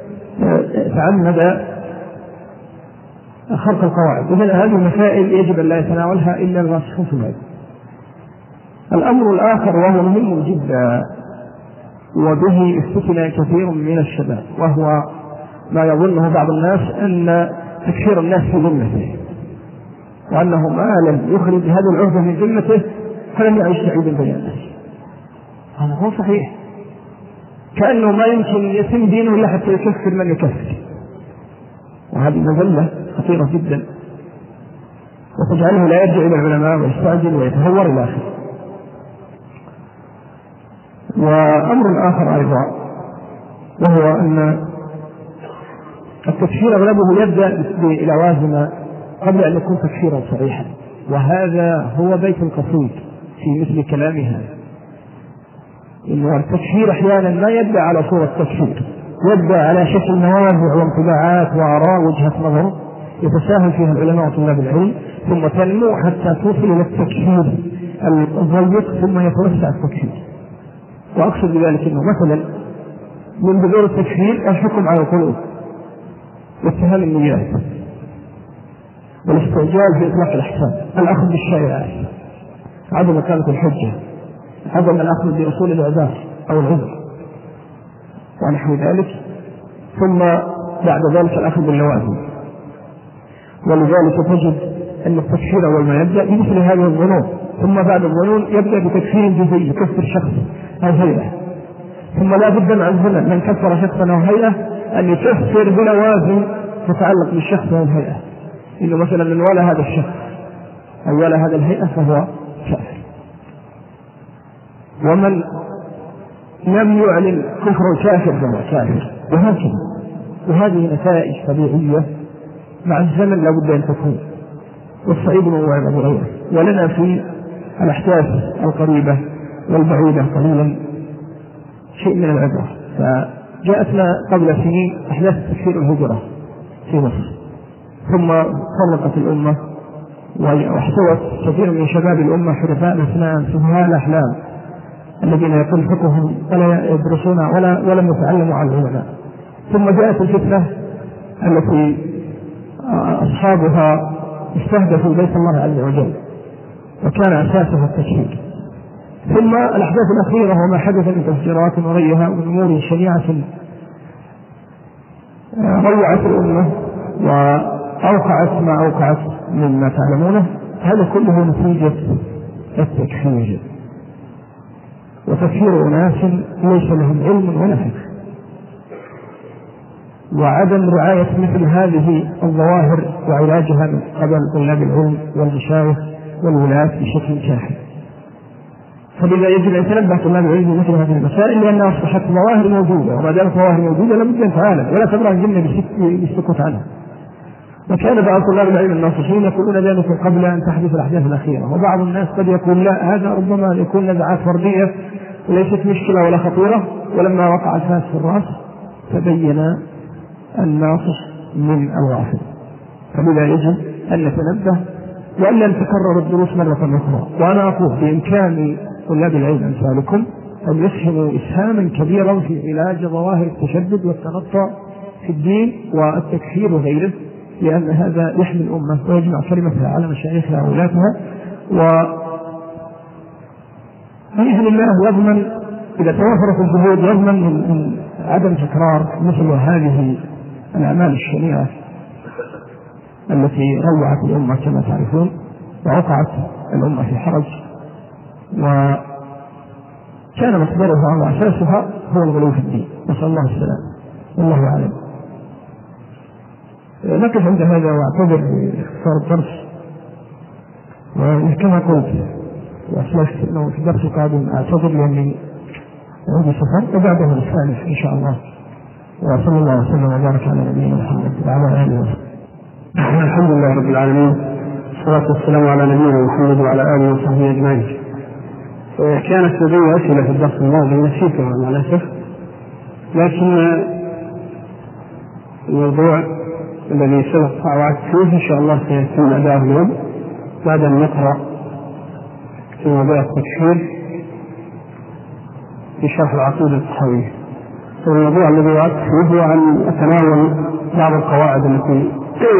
تعمد خرق القواعد. إذن هذه المسائل يجب أن لا يتناولها إلا الراسخون في العلم. الأمر الآخر وهو مهم جدا وبه استثنى كثير من الشباب، وهو ما يظنه بعض الناس أن تكفير الناس في ذمته، وأنه ما لم يخرج هذه العهدة من ذمته فلم يعيش سعيدا بين الناس. هذا هو صحيح، كأنه ما يمكن يتم دينه إلا حتى يكفر من يكفر، وهذه مذلة خطيرة جدا وتجعله لا يرجع إلى العلماء ويستعجل ويتهور إلى آخره. وأمر آخر أيضا وهو أن التكفير أغلبه يبدأ بلوازم قبل أن يكون تكفيرا صريحا، وهذا هو بيت القصيد في مثل كلام هذا، إن التكفير أحيانا ما يبدأ على صورة تكفير، يبدأ على شكل نوازع وانطباعات وآراء وجهة نظر يتساهل فيها العلماء وطلاب العلم، ثم تنمو حتى توصل إلى التكفير الضيق ثم يتوسع التكفير. وأقصد بذلك أنه مثلا من بذور التكفير الحكم على القلوب واتهام النيات والاستعجال في إطلاق الأحكام، الأخذ بالشائعات، عدم إقامة الحجة، عدم الأخذ بأصول الإعذار أو العذر ونحو ذلك، ثم بعد ذلك الأخذ باللوازم. ولذلك تجد أن التكفير أول ما يبدأ بمثل هذه الظنون، ثم بعد الظنون يبدأ بتكفير جزئي يكفر شخص أو هيئة، ثم لا بد مع الزمن من كفر شخصا أو هيئة أن يكفر بلوازم تتعلق بالشخص أو الهيئة، إنه مثلا من ولا هذا الشخص أو ولا هذا الهيئة فهو كافر، ومن لم يعلن كفر الكافر فهو كافر، وهكذا. وهذه نتائج طبيعية مع الزمن لا بد أن تكون، والصعيد موعظة بغيره. ولنا في الأحداث القريبة والبعيدة قليلا شيء من العبرة. فجاءتنا قبل سنين أحداث تكفير الهجرة في مصر، ثم فرقت الأمة واحتوت كثير من شباب الأمة حرفاء الأسنان سفهاء الأحلام الذين يقل فقههم ولا يدرسون ولا ولم يتعلموا عن العلماء. ثم جاءت الفتنة التي أصحابها استهدفوا بيت الله عز وجل وكان أساسها التكفير. ثم الأحداث الأخيرة وما حدث من تفجيرات وغيرها وأمور شنيعة روعت الأمة وأوقعت ما أوقعت مما تعلمونه، هذا كله نتيجة التكفير، وتكفير أناس ليس لهم علم ولا فقه، وعدم رعاية مثل هذه الظواهر وعلاجها من قبل طلاب العلم والمشايخ والولاة بشكل كافي. فلذا يجب أن يتنبه طلاب العلم مثل هذه المسائل، لأنها أصبحت ظواهر موجودة، وما دامت ظواهر موجودة لابد أن تعالج ولا تبرع الجنة بالسكوت عنها. وكان بعض طلاب العلم الناصحين يقولون ذلك قبل أن تحدث الأحداث الأخيرة، وبعض الناس قد يقول لا، هذا ربما يكون نزعات فردية وليست مشكلة ولا خطيرة، ولما وقع الفاس في الرأس تبين الناصح من الغافل. فلذا يجب أن نتنبه وألا نتكرر الدروس مرة أخرى. وأنا أقول بإمكان طلاب العلم أمثالكم أن يسهموا إسهاما كبيرا في علاج ظواهر التشدد والتنطع في الدين والتكفير وغيره، لأن هذا يحمي الأمة ويجمع كلمتها على مشايخها وولاتها. وبإذن الله يضمن إذا توفرت الجهود يضمن من عدم تكرار مثل هذه الأعمال الشنيعة التي روعت الأمة كما تعرفون ووقعت الأمة في حرج، وكان مصدرها وأساسها هو الغلو في الدين، نسأل الله السلام، والله أعلم. نقف عند هذا واعتذر باختصار الدرس، وكما قلت وأسلفت أنه في الدرس القادم أعتذر لأني أعود سفر وبعده الثالث إن شاء الله. وصلى الله وسلم وبارك على نبينا محمد وعلى آله وصحبه. الحمد لله رب العالمين، والصلاة والسلام على نبينا محمد وعلى آله وصحبه أجمعين. كانت لدي أسئلة في الدرس الماضي نسيتها مع الأسف، لكن الموضوع الذي سبق وعدت فيه إن شاء الله سيتم أداؤه اليوم بعد أن نقرأ في موضوع التكفير في شرح العقيدة الطحاوية. الموضوع الذي وعدت فيه هو عن أتناول بعض القواعد التي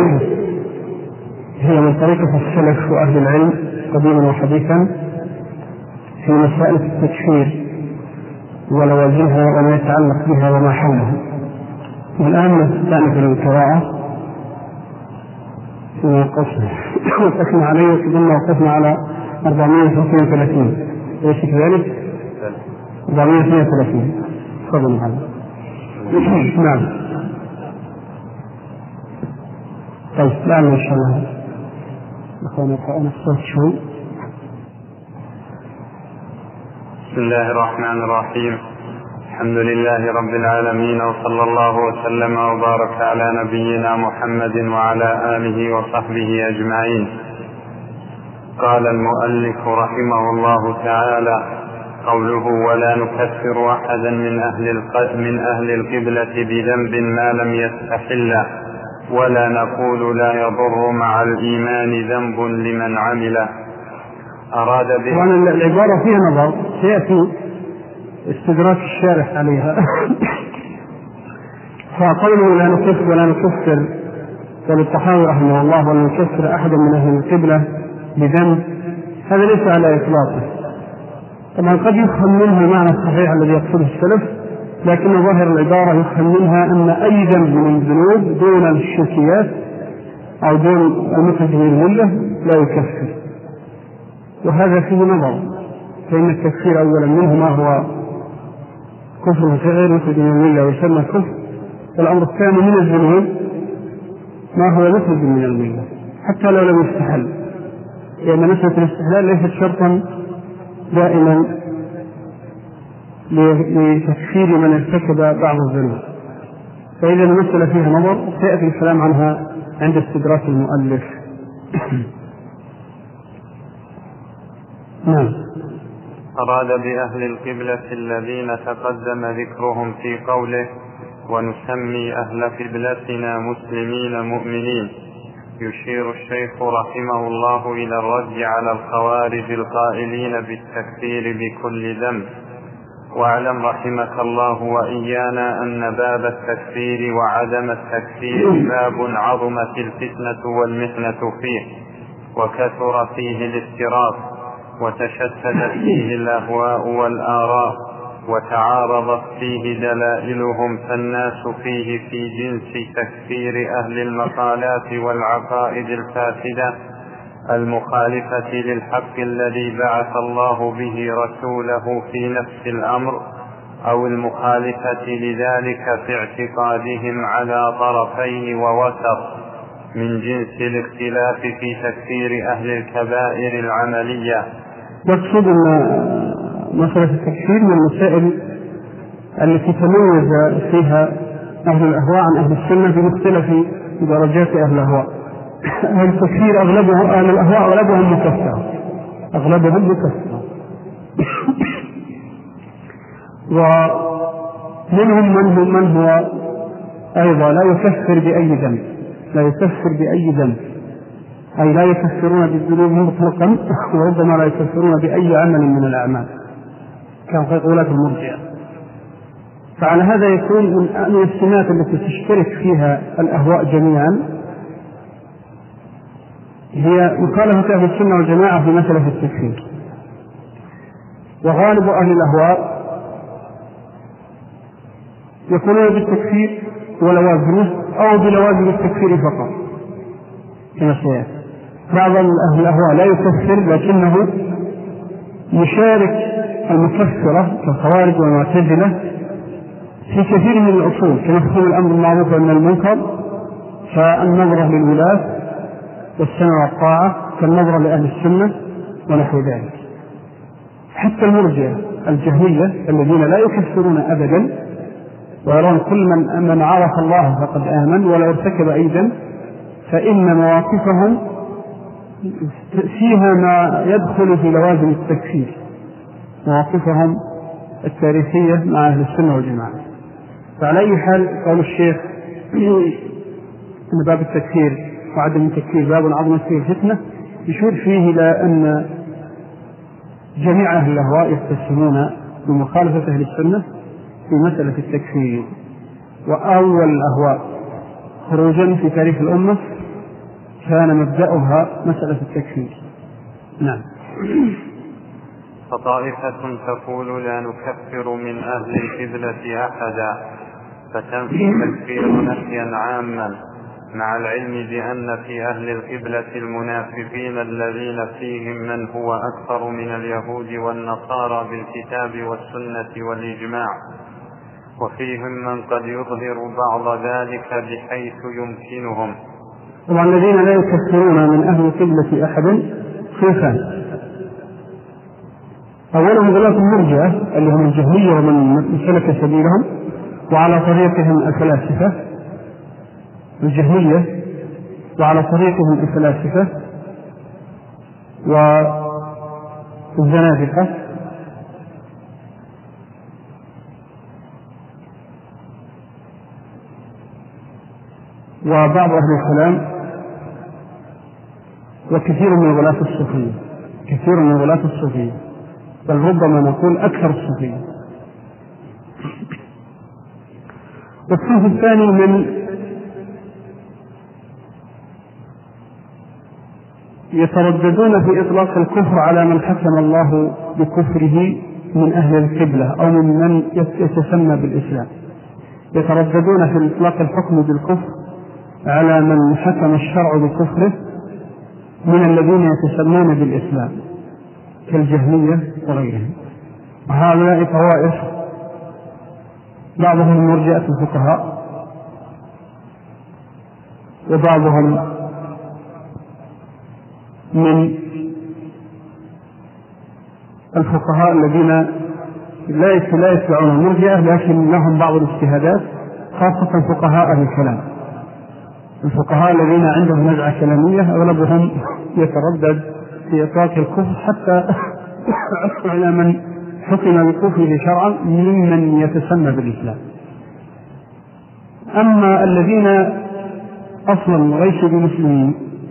هي من طريقة السلف وأهل العلم قديما وحديثا في مسائل التكفير ولوازمها وما يتعلق بها وما حولها. والآن نستأنف القراءة فيما وقفنا عليه وقدمنا وقفنا على أربعمائة واثنين وثلاثين ليس كذلك؟ أربعمائة واثنين وثلاثين تفضل معنا. نعم طيب الآن إن شاء الله أخوانا قرأنا الصوت شوي. بسم الله الرحمن الرحيم. الحمد لله رب العالمين، وصلى الله وسلم وبارك على نبينا محمد وعلى آله وصحبه أجمعين. قال المؤلف رحمه الله تعالى: قوله ولا نكفر أحدا من أهل من أهل القبلة بذنب ما لم يستحله، ولا نقول لا يضر مع الإيمان ذنب لمن عمله. أراد به وأن العبارة فيها نظر سيأتي استدراك الشارح عليها. فقوله لا نكفر ولا نكفر والطحاوي رحمه الله ولا نكفر أحدا من أهل القبلة بذنب، هذا ليس على إطلاقه. طبعا قد يفهم منها المعنى الصحيح الذي يقصده السلف، لكن ظاهر العبارة يفهم منها أن أي ذنب من الذنوب دون الشركيات أو دون المخرج من الملة لا يكفر، وهذا فيه نظر، فإن التكفير أولا منه ما هو كفر غير مخرج من الملة ويسمى كفر، والأمر الثاني من الذنوب ما هو مخرج من الملة حتى لو لم يستحل، لأن مسألة الاستحلال ليست شرطا دائما لتكفير من ارتكب بعض الذنوب. فإذا المسألة فيها نظر سيأتي الكلام عنها عند استدراك المؤلف. نعم. أراد بأهل القبلة الذين تقدم ذكرهم في قوله ونسمي أهل قبلتنا مسلمين مؤمنين، يشير الشيخ رحمه الله إلى الرد على الخوارج القائلين بالتكفير بكل ذنب. واعلم رحمك الله وإيانا أن باب التكفير وعدم التكفير باب عظمت الفتنة والمحنة فيه، وكثر فيه الافتراق، وتشتتت فيه الأهواء والآراء، وتعارضت فيه دلائلهم، فالناس فيه في جنس تكفير أهل المقالات والعقائد الفاسدة المخالفة للحق الذي بعث الله به رسوله في نفس الأمر، أو المخالفة لذلك في اعتقادهم على طرفين ووسط من جنس الاختلاف في تكفير أهل الكبائر العملية. يقصد أن مسألة التكفير من المسائل التي تميز فيها أهل الأهواء عن أهل السنة بمختلف درجات أهل الأهواء. أهل التكفير أغلبهم أهل الأهواء أغلبهم مكفرة أغلبهم مكفرة ومنهم من هو, من هو أيضا لا يكفر بأي ذنب لا يكفر بأي ذنب أي لا يكفرون بالذنوب مطلقا، وربما لا يكفرون بأي عمل من الأعمال كما يقولات المرجئة. فعلى هذا يكون من السمات التي تشترك فيها الأهواء جميعا هي مخالفة أهل السنة والجماعة في مسألة التكفير. وغالب أهل الأهواء يقولون بالتكفير ولوازمه أو بلوازم التكفير فقط كما سيأتي. بعض أهل الأهواء لا يكفر لكنه يشارك المكفرة كالخوارج والمعتزلة في كثير من الأصول كمفهوم الأمر المعروف والنهي عن المنكر، فالنظرة للولاة والسمع والطاعة كالنظرة لأهل السنة ونحو ذلك. حتى المرجئة الجهمية الذين لا يكفرون أبدا ويرون كل من من عرف الله فقد آمن ولا ارتكب أي ذنب، فإن مواقفهم فيها ما يدخل في لوازم التكفير، مواقفهم التاريخية مع أهل السنة والجماعة. فعلى أي حال قول الشيخ أن باب التكفير وعدم التكفير باب عظيم فيه فتنة يشير فيه إلى أن جميع أهل الأهواء يتسمون بمخالفة أهل السنة في مسألة التكفير. وأول الأهواء خروجا في تاريخ الأمة كان مبدأها مسألة التكفير. نعم. فطائفة تقول لا نكفر من أهل القبلة أحدا، فتنفي تكفير نفيا عاما، مع العلم بأن في أهل القبلة المنافقين الذين فيهم من هو أكثر من اليهود والنصارى بالكتاب والسنة والإجماع، وفيهم من قد يظهر بعض ذلك بحيث يمكنهم. طبعا الذين لا يكفرون من أهل القبلة أحدا صنفان: أولهم غلاة المرجئة اللي هم الجهمية ومن سلك سبيلهم وعلى طريقهم الفلاسفة، الجهمية وعلى طريقهم الفلاسفة والزنادقة، وبعض أهل الكلام، وكثير من غلاة الصوفية، كثير من غلاة الصوفية، بل ربما نقول أكثر الصوفية. والصنف الثاني من يترددون في إطلاق الكفر على من حكم الله بكفره من أهل القبلة أو من من يتسمى بالإسلام، يترددون في إطلاق الحكم بالكفر على من حكم الشرع بكفره من الذين يتسمون بالإسلام كالجهمية وغيرهم. وهؤلاء طوائف، بعضهم مرجئة الفقهاء وبعضهم من الفقهاء الذين لا يتبعون المرجئة لكن لهم بعض الاجتهادات، خاصة فقهاء أهل الكلام. الفقهاء الذين عندهم نزعة كلامية أغلبهم يتردد في إطلاق الكفر حتى على من حكم بكفره شرعا ممن يتسمى بالإسلام. أما الذين أصلا ليسوا بمسلمين،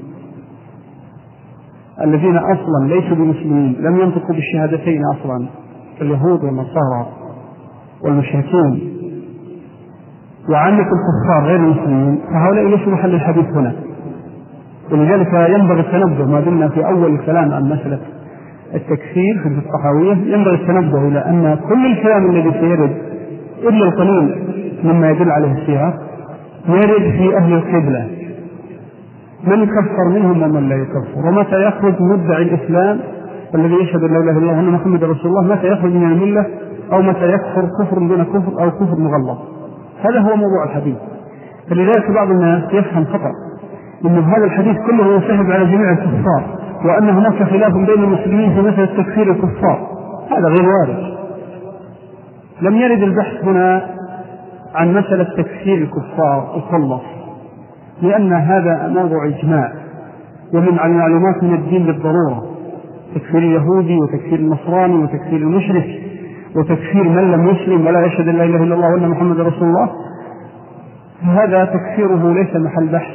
الذين أصلا ليسوا بمسلمين لم ينطقوا بالشهادتين أصلا كاليهود والنصارى والمشركين وعندك الكفار غير المسلمين، فهؤلاء ليسوا محل الحديث هنا. ولذلك ينبغي التنبه، ما دمنا في أول الكلام عن مسألة التكفير في الفقهاوية، ينبغي التنبه إلى أن كل الكلام الذي سيرد إلا القليل مما يدل عليه السياق يرد في أهل القبلة، من يكفر منهم ومن لا يكفر، ومتى يخرج مدعي الإسلام والذي يشهد أن لا إله إلا الله وأن محمد رسول الله متى يخرج من الملة، أو متى يكفر كفر دون كفر أو كفر مغلظ. هذا هو موضوع الحديث. فلذلك بعض الناس يفهم خطأ إن هذا الحديث كله ينسحب على جميع الكفار، وأن هناك خلاف بين المسلمين في مسألة تكفير الكفار. هذا غير وارد. لم يرد البحث هنا عن مسألة تكفير الكفار الخلص، لأن هذا موضوع إجماع ومن معلومات من الدين بالضرورة، تكفير اليهودي وتكفير النصراني وتكفير المشرك وتكفير من لم يسلم ولا يشهد أن لا إله إلا الله وأن محمد رسول الله، هذا تكفيره ليس محل بحث.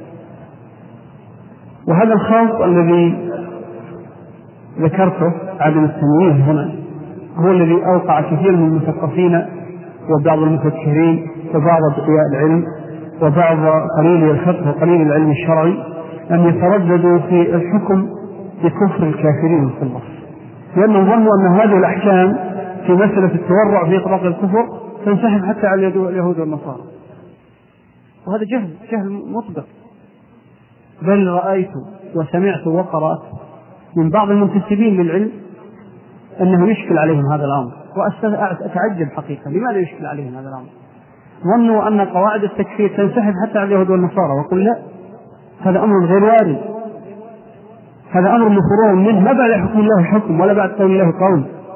وهذا الخلط الذي ذكرته عدم التمييز هنا هو الذي أوقع كثير من المثقفين وبعض المفكرين وبعض أدعياء العلم وبعض قليل الفقه وقليل العلم الشرعي أن يترددوا في الحكم بكفر الكافرين الخلص، لأنهم ظنوا أن هذه الأحكام في مسألة التورع في إطلاق الكفر تنسحب حتى على اليهود والنصارى، وهذا جهل جهل مطبق. بل رأيت وسمعت وقرأت من بعض المنتسبين للعلم أنه يشكل عليهم هذا الأمر، وأتعجب حقيقة لماذا يشكل عليهم هذا الأمر. ظنوا أن قواعد التكفير تنسحب حتى على اليهود والنصارى، وقل لا، هذا أمر غير وارد، هذا أمر مفروغ منه، لا بعد حكم الله حكم ولا بعد قول الله قول،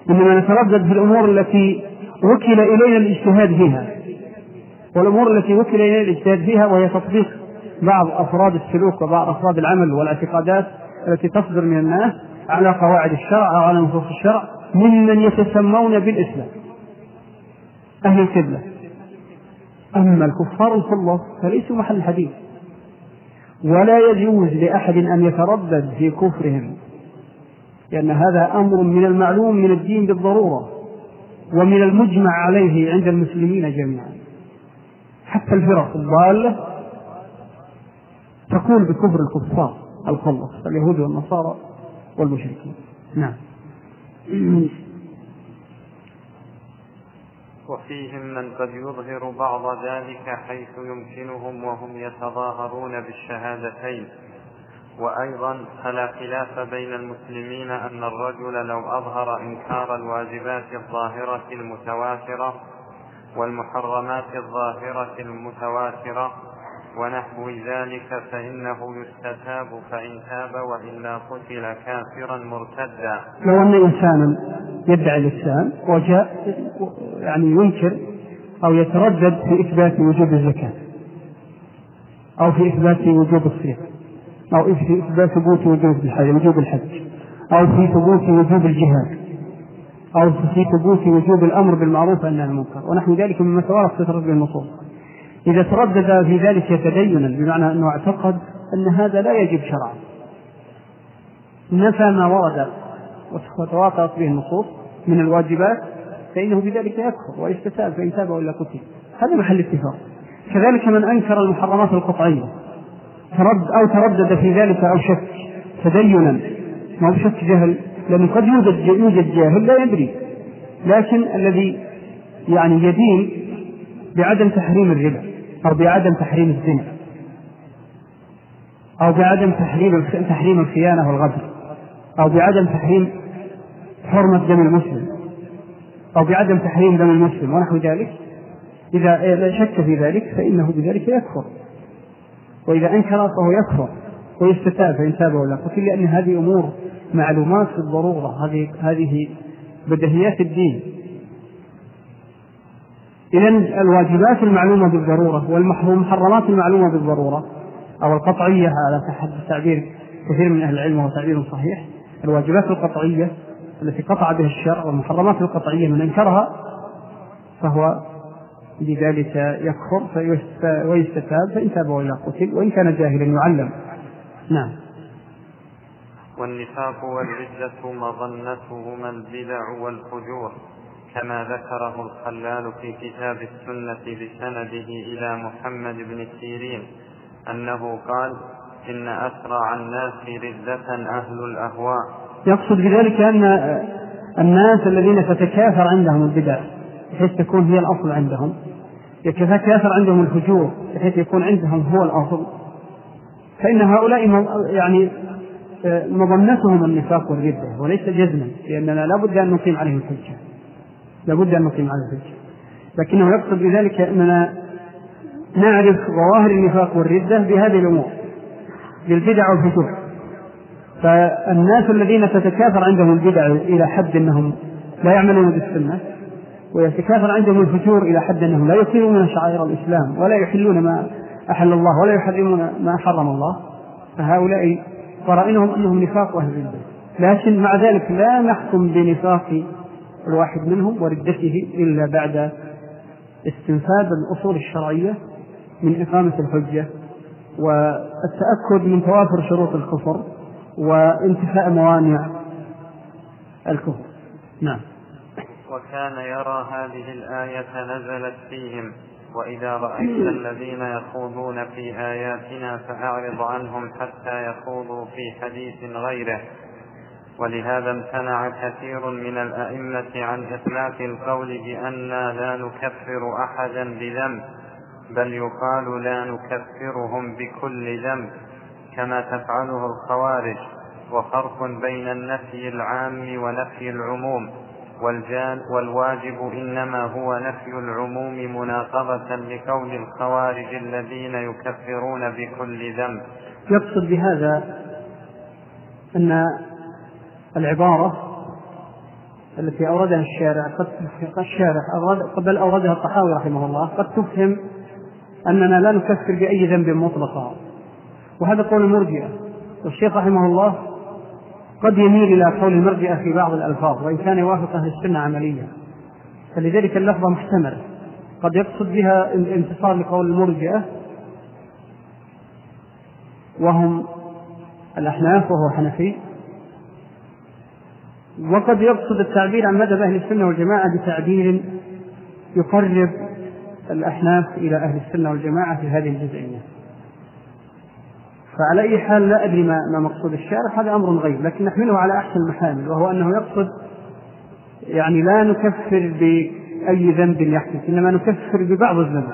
إنما نتردد في الأمور التي وكل إلينا الاجتهاد فيها، والأمور التي وكل إلينا الاجتهاد فيها وهي تطبيق بعض أفراد السلوك وبعض أفراد العمل والاعتقادات التي تصدر من الناس على قواعد الشرع أو على نصوص الشرع ممن يتسمون بالإسلام أهل القبلة. أما الكفار الخلص فليسوا محل حديث، ولا يجوز لأحد أن يتردد في كفرهم، لأن هذا أمر من المعلوم من الدين بالضرورة ومن المجمع عليه عند المسلمين جميعا. حتى الفرق الضالة تقول بكفر الكفار الخلص، اليهود والنصارى والمشركين. نعم. وفيهم من قد يظهر بعض ذلك حيث يمكنهم وهم يتظاهرون بالشهادتين. وأيضا فلا خلاف بين المسلمين أن الرجل لو أظهر إنكار الواجبات الظاهرة المتواترة والمحرمات الظاهرة المتواترة ونحو ذلك فإنه يستتاب، فإن تاب وإلا قتل كافرا مرتدا. لو أن إنسانا يدعي الإسلام وجاء يعني ينكر أو يتردد في إثبات وجوب الزكاة أو في إثبات وجوب الصيام أو في إثبات ثبوت وجوب الحج أو في ثبوت وجوب الجهاد أو في ثبوت وجوب الأمر بالمعروف والنهي عن المنكر ونحو ذلك مما توارث في تردد النصوص، إذا تردد في ذلك تدينا بمعنى أنه اعتقد أن هذا لا يجب شرعا، نفى ما ورد وتواطأت به النصوص من الواجبات، فإنه بذلك يكفر ويستتاب، فإن تاب وإلا قتل. هذا محل اتفاق. كذلك من أنكر المحرمات القطعية ترد أو تردد في ذلك أو شك تدينا، ما هو شك جهل، لأنه قد يوجد يوجد جاهل لا يدري، لكن الذي يعني يدين بعدم تحريم الربا أو بعدم تحريم الزنا أو بعدم تحريم تحريم الخيانة والغدر أو بعدم تحريم حرمة دم المسلم أو بعدم تحريم دم المسلم ونحو ذلك، إذا شك في ذلك فإنه بذلك يكفر، وإذا أنكر فهو يكفر ويستتاب فإن تاب ولا قتل، لأن هذه أمور معلومات في الضرورة، هذه هذه بديهيات الدين. إذن الواجبات المعلومة بالضرورة والمحرمات المعلومة بالضرورة أو القطعية على تعبير كثير من أهل العلم وهو تعبير صحيح، الواجبات القطعية التي قطع بها الشرع والمحرمات القطعية من أنكرها فهو بذلك يكفر ويستتاب، فإن تاب وإلا قتل، وإن كان جاهلا يعلم. نعم. والنفاق والردة مظنتهما البدع والفجور، كما ذكره الخلال في كتاب السنة بسنده إلى محمد بن سيرين أنه قال: إن أسرع الناس ردة أهل الأهواء. يقصد بذلك أن الناس الذين تتكاثر عندهم البدع بحيث تكون هي الأصل عندهم، يتكاثر عندهم الفجور بحيث يكون عندهم هو الأصل، فإن هؤلاء يعني مظنتهم النفاق والردة وليس جزما، لأننا لا بد أن نقيم عليهم الحجة، لا بد أن نقيم عليهم الحجة، لكنه يقصد بذلك أننا نعرف ظواهر النفاق والردة بهذه الأمور، بالبدع والفجور. فالناس الذين تتكاثر عندهم البدع إلى حد أنهم لا يعملون بالسنة، ويتكاثر عندهم الفجور إلى حد أنهم لا يقيمون شعائر الإسلام ولا يحلون ما أحل الله ولا يحرمون ما حرم الله، فهؤلاء قرائنهم أنهم نفاق أهل الردة. لكن مع ذلك لا نحكم بنفاق الواحد منهم وردته إلا بعد استنفاذ الأصول الشرعية من إقامة الحجة والتأكد من توافر شروط الكفر وانتفاء موانع الكفر. نعم. وكان يرى هذه الآية نزلت فيهم: وإذا رأيت الذين يخوضون في آياتنا فأعرض عنهم حتى يخوضوا في حديث غيره. ولهذا امتنع كثير من الأئمة عن إطلاق القول بأننا لا نكفر أحدا بذنب، بل يقال لا نكفرهم بكل ذنب كما تفعله الخوارج. وفرق بين النفي العام ونفي العموم، والواجب إنما هو نفي العموم مناقضة لقول الخوارج الذين يكفرون بكل ذنب. يقصد بهذا أن العبارة التي أوردها الشارع قد الشارع أورد قبل أوردها الطحاوي رحمه الله قد تفهم أننا لا نكفر بأي ذنب مطلقا، وهذا قول المرجئة. والشيخ رحمه الله قد يميل إلى قول المرجئة في بعض الألفاظ وإن كان يوافق أهل السنة عمليا، فلذلك اللفظة محتملة، قد يقصد بها الانتصار لقول المرجئة وهم الأحناف وهو حنفي، وقد يقصد التعبير عن مذهب أهل السنة والجماعة بتعبير يقرب الأحناف إلى أهل السنة والجماعة في هذه الجزئية. فعلى أي حال لا أدري ما, ما مقصود الشارع، هذا أمر غيب، لكن نحمله على أحسن المحامل، وهو أنه يقصد يعني لا نكفر بأي ذنب يحدث، إنما نكفر ببعض الذنب.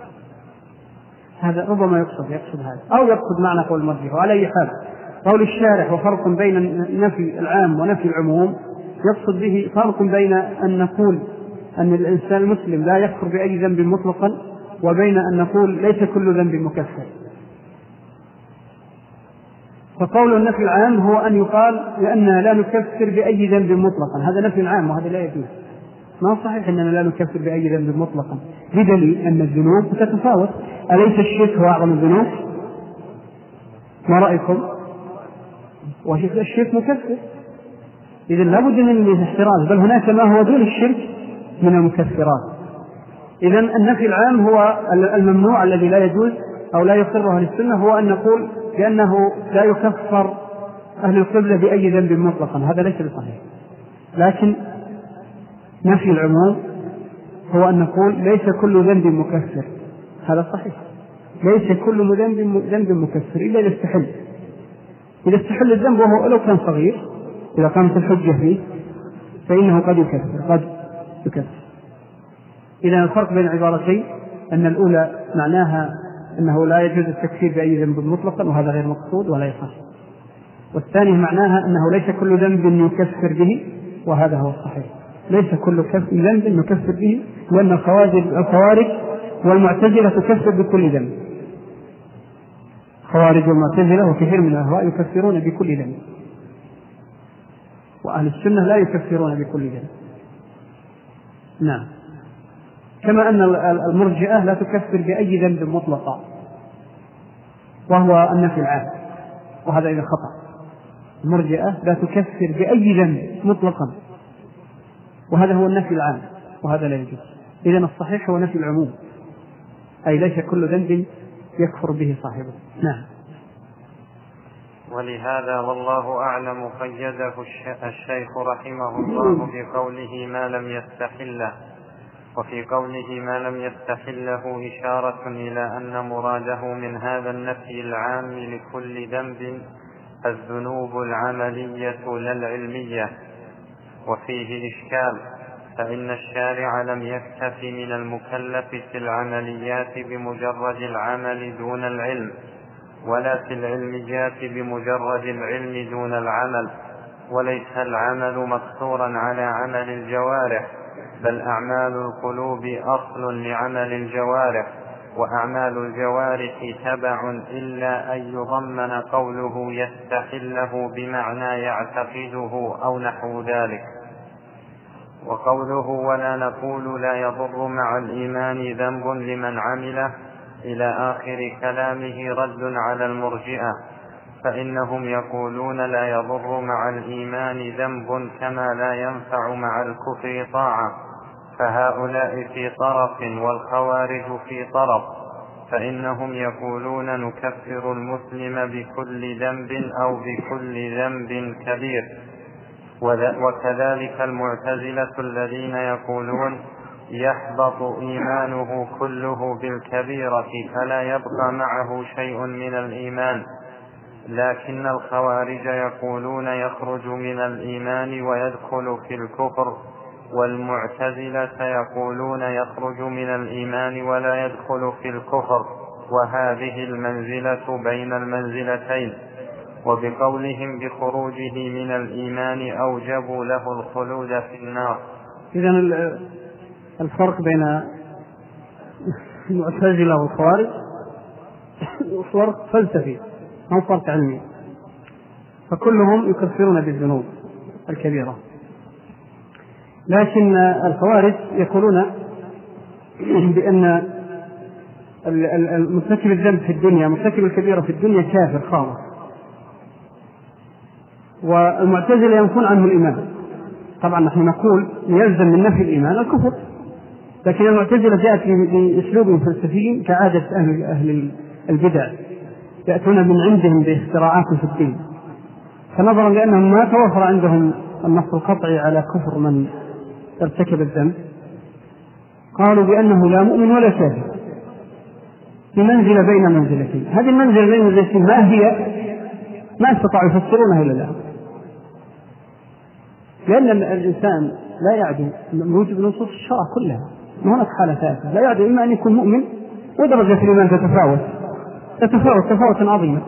هذا ربما يقصد يقصد هذا، أو يقصد معنى قول المرجئة. وعلى أي حال قول الشارع وفرق بين النفي العام ونفي العموم يقصد به فرق بين أن نقول أن الإنسان المسلم لا يكفر بأي ذنب مطلقا، وبين أن نقول ليس كل ذنب مكفر. فقول النفي العام هو أن يقال لأننا لا نكفر بأي ذنب مطلقا، هذا نفي عام وهذا لا يجوز. ما صحيح أننا لا نكفر بأي ذنب مطلقا، بدليل أن الذنوب تتفاوت. أليس الشرك هو أعظم الذنوب؟ ما رأيكم؟ والشرك مكفر، إذن لا بد من الاحتراز، بل هناك ما هو دون الشرك من المكفرات. إذن النفي العام هو الممنوع الذي لا يجوز أو لا يقره أهل السنة، هو أن نقول بأنه لا يكفر أهل القبلة بأي ذنب مطلقا، هذا ليس بصحيح. لكن نفي العموم هو أن نقول ليس كل ذنب مكفر، هذا صحيح، ليس كل ذنب مكفر إلا إذا استحل، إذا استحل الذنب وهو لو كان صغير، إذا قامت الحجة فيه فإنه قد يكفر قد يكفر. إذا الفرق بين العبارتين أن الأولى معناها أنه لا يجوز التكفير بأي ذنب مطلقا، وهذا غير مقصود ولا يصح، والثانية معناها أنه ليس كل ذنب يكفر به، وهذا هو الصحيح، ليس كل ذنب يكفر به، لأن الخوارج والمعتزلة تكفر بكل ذنب، خوارج والمعتزلة وكثير من الأهواء يكفرون بكل ذنب، وأهل السنة لا يكفرون بكل ذنب. نعم، كما أن المرجئة لا تكفر بأي ذنب مطلقا، وهو النفي العام، وهذا إذا خطأ. المرجئة لا تكفر بأي ذنب مطلقا، وهذا هو النفي العام، وهذا لا يجوز. إذن الصحيح هو نفي العموم، أي ليس كل ذنب يكفر به صاحبه. نعم. ولهذا والله أعلم قيده الشيخ رحمه الله بقوله ما لم يستحله، وفي قوله ما لم يستحله إشارة إلى أن مراده من هذا النفي العام لكل ذنب الذنوب العملية لا العلمية، وفيه إشكال، فإن الشارع لم يكتف من المكلف في العمليات بمجرد العمل دون العلم، ولا في العلميات بمجرد العلم دون العمل، وليس العمل مقصورا على عمل الجوارح، بل أعمال القلوب أصل لعمل الجوارح، وأعمال الجوارح تبع، إلا أن يضمن قوله يستحله بمعنى يعتقده أو نحو ذلك. وقوله ولا نقول لا يضر مع الإيمان ذنب لمن عمله إلى آخر كلامه رد على المرجئة، فإنهم يقولون لا يضر مع الإيمان ذنب كما لا ينفع مع الكفر طاعة، فهؤلاء في طرف والخوارج في طرف، فإنهم يقولون نكفر المسلم بكل ذنب أو بكل ذنب كبير، وكذلك المعتزلة الذين يقولون يحبط إيمانه كله بالكبيرة فلا يبقى معه شيء من الإيمان، لكن الخوارج يقولون يخرج من الإيمان ويدخل في الكفر، والمعتزلة يقولون يخرج من الإيمان ولا يدخل في الكفر، وهذه المنزلة بين المنزلتين. وبقولهم بخروجه من الإيمان أوجبوا له الخلود في النار. إذن الفرق بين المعتزلة والخوارج فرق فلسفي أو فرق علمي، فكلهم يكفرون بالذنوب الكبيرة، لكن الخوارج يقولون بأن المرتكب الذنب في الدنيا مرتكب الكبيرة في الدنيا كافر خالص، والمعتزلة ينفون عنه الإيمان. طبعا نحن نقول يلزم من نفي الإيمان الكفر، لكن المعتزلة جاءت بأسلوب فلسفي كعادة أهل, أهل البدع، يأتون من عندهم باختراعات في الدين، فنظرا لأنهم ما توفر عندهم النص القطعي على كفر من ارتكب الذنب قالوا بأنه لا مؤمن ولا كافر، في منزلة بين منزلتين. هذه المنزلة بين منزلتين ما هي؟ ما استطاعوا يفسرونها إلا الآن، لأن الإنسان لا يعدو موجب نصوص الشرع كلها. هناك حالة ثالثة لا يعدو، إما أن يكون مؤمن ودرجة الإيمان تتفاوت تتفاوت تفاوتا عظيما،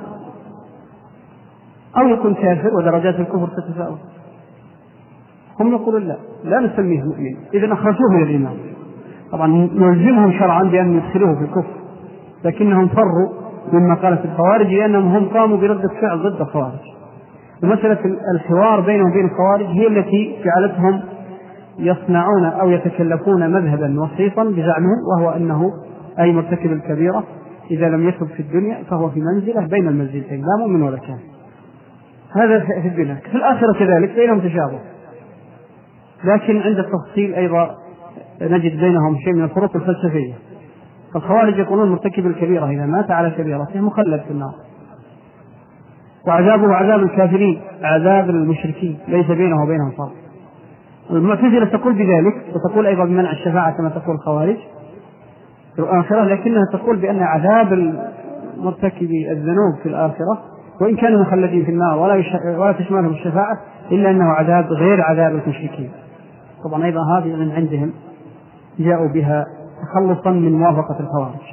أو يكون كافر ودرجات الكفر تتفاوت. هم يقولون لا لا نسميه مؤمن، إذا أخرجوه من الإيمان. طبعا نلزمهم شرعا بأن يدخلوه في الكفر، لكنهم فروا مما قالت الخوارج لأنهم هم قاموا بردة فعل ضد الخوارج. ومسألة الحوار بينهم وبين الخوارج هي التي جعلتهم يصنعون أو يتكلفون مذهبا وسيطا بزعمهم، وهو أنه أي مرتكب الكبيرة إذا لم يتب في الدنيا فهو في منزلة بين المنزلتين، لا مؤمن ولا كافر. هذا في الدنيا. في الآخرة كذلك بينهم تشابه، لكن عند التفصيل أيضا نجد بينهم شيء من الفروق الفلسفية. فالخوارج يقولون مرتكب الكبيرة إذا مات على كبيرته مخلد في النار، وعذابه عذاب الكافرين عذاب المشركين ليس بينه وبينهم فرق. المعتزلة تقول بذلك، وتقول أيضا بمنع الشفاعة كما تقول الخوارج في الآخرة، لكنها تقول بأن عذاب المرتكب الذنوب في الآخرة وإن كانوا مخلدين في النار ولا, يش... ولا تشملهم الشفاعة إلا أنه عذاب غير عذاب المشركين. طبعا أيضا هذه من عندهم جاءوا بها تخلصا من موافقة الخوارج.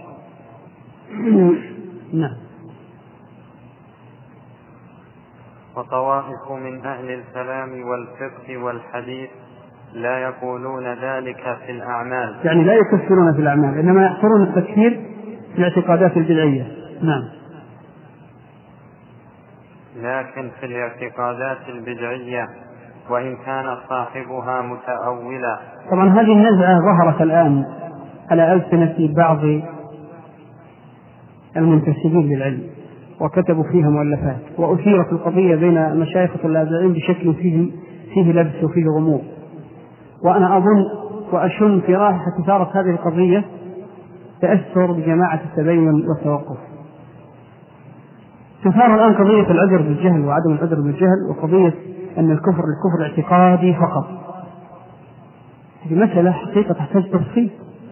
نعم. وطوائف من أهل الكلام والفقه والحديث لا يقولون ذلك في الأعمال، يعني لا يكفرون في الأعمال، إنما يحصرون التكفير في الاعتقادات البدعية. نعم. لكن في الاعتقادات البدعية وإن كان صاحبها متأولا. طبعا هذه النزعة ظهرت الآن على ألسنة بعض المنتسبين للعلم وكتبوا فيها مؤلفات، وأثيرت القضية بين مشايخ اللاذعين بشكل فيه فيه لبس وفيه غموض. وأنا أظن وأشن في رائحة إثارة هذه القضية تأثر بجماعة التبين والتوقف. تثار الآن قضية العذر بالجهل وعدم العذر بالجهل، وقضية أن الكفر الكفر اعتقادي فقط. هذه مسألة حقيقة تحتاج تفصيل.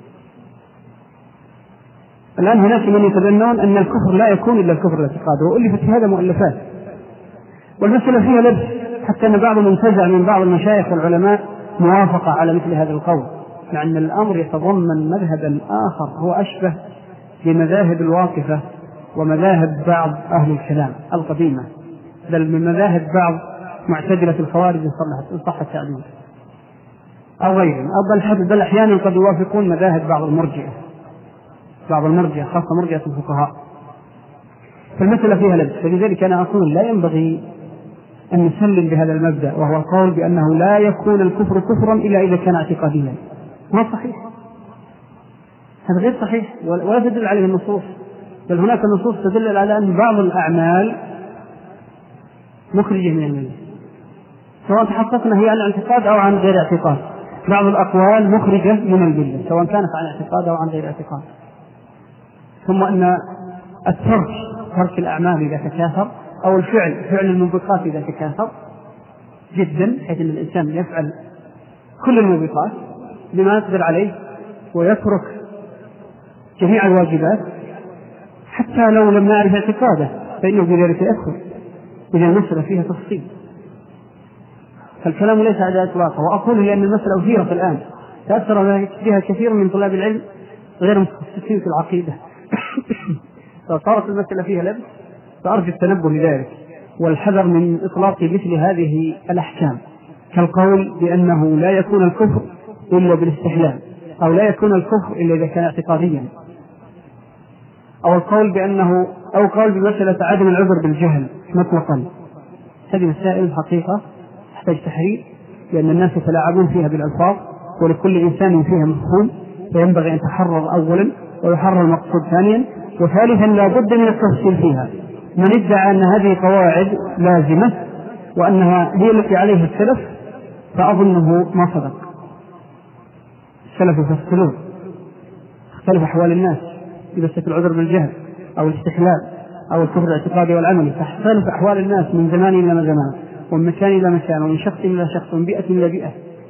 الآن هناك من يتبنون أن الكفر لا يكون إلا الكفر الاعتقادي، وألفت في هذا مؤلفات، والمسألة فيها لبس، حتى أن بعض منتزع من بعض المشايخ والعلماء موافقة على مثل هذا القول، مع أن الأمر يتضمن مذهبا آخر هو أشبه بمذاهب الواقفة ومذاهب بعض أهل الكلام القديمة، بل من مذاهب بعض معتدلة الخوارج إن صح التعبير أو غيرهم، أو بل, بل أحيانا قد يوافقون مذاهب بعض المرجئة بعض المرجئة خاصة مرجئة الفقهاء. فالمسألة فيها لبس، فلذلك أنا أقول لا ينبغي أن نسلم بهذا المبدأ، وهو القول بأنه لا يكون الكفر كفرا إلا إذا كان اعتقاديا. ما صحيح، هذا غير صحيح ولا تدل عليه النصوص، بل هناك نصوص تدل على أن بعض الأعمال مخرجة من الملة، سواء تحققنا هي عن اعتقاد أو عن غير اعتقاد. بعض الأقوال مخرجة من الملة سواء كانت عن اعتقاد أو عن غير اعتقاد. ثم أن الترك ترك الأعمال إذا تكاثر، أو الفعل فعل الموبقات إذا تكاثر جدا، حيث أن الإنسان يفعل كل الموبقات بما يقدر عليه ويترك جميع الواجبات حتى لو لم نعرف اعتقاده فإنه بذلك يدخل. إذا المسألة فيها تفصيل، فالكلام ليس على إطلاقه. وأقول لأن المسألة أثيرت الآن تأثر بها كثير من طلاب العلم غير متخصصين في العقيدة فصارت المسألة فيها لبس، فأرجو التنبه لذلك والحذر من إطلاق مثل هذه الأحكام، كالقول بأنه لا يكون الكفر إلا بالاستحلال، أو لا يكون الكفر إلا إذا كان اعتقاديا، أو القول بأنه أو قول بمسألة عدم العذر بالجهل مطلقا. هذه مسائل حقيقة تحتاج تحرير لأن الناس يتلاعبون فيها بالألفاظ، ولكل إنسان فيها مفهوم، فينبغي أن تحرر أولا ويحرر المقصود ثانيا، وثالثا لا بد من التفصيل فيها. من ادعى أن هذه قواعد لازمة وأنها هي التي عليها السلف فأظنه ما صدق. السلف يفصلون، اختلف أحوال الناس إذا استكل العذر بالجهل أو الاستحلال أو الكفر الاعتقادي والعملي، تختلف أحوال الناس من زمان إلى زمان، ومن مكان إلى مكان، ومن شخص إلى شخص، ومن بيئة إلى بيئة.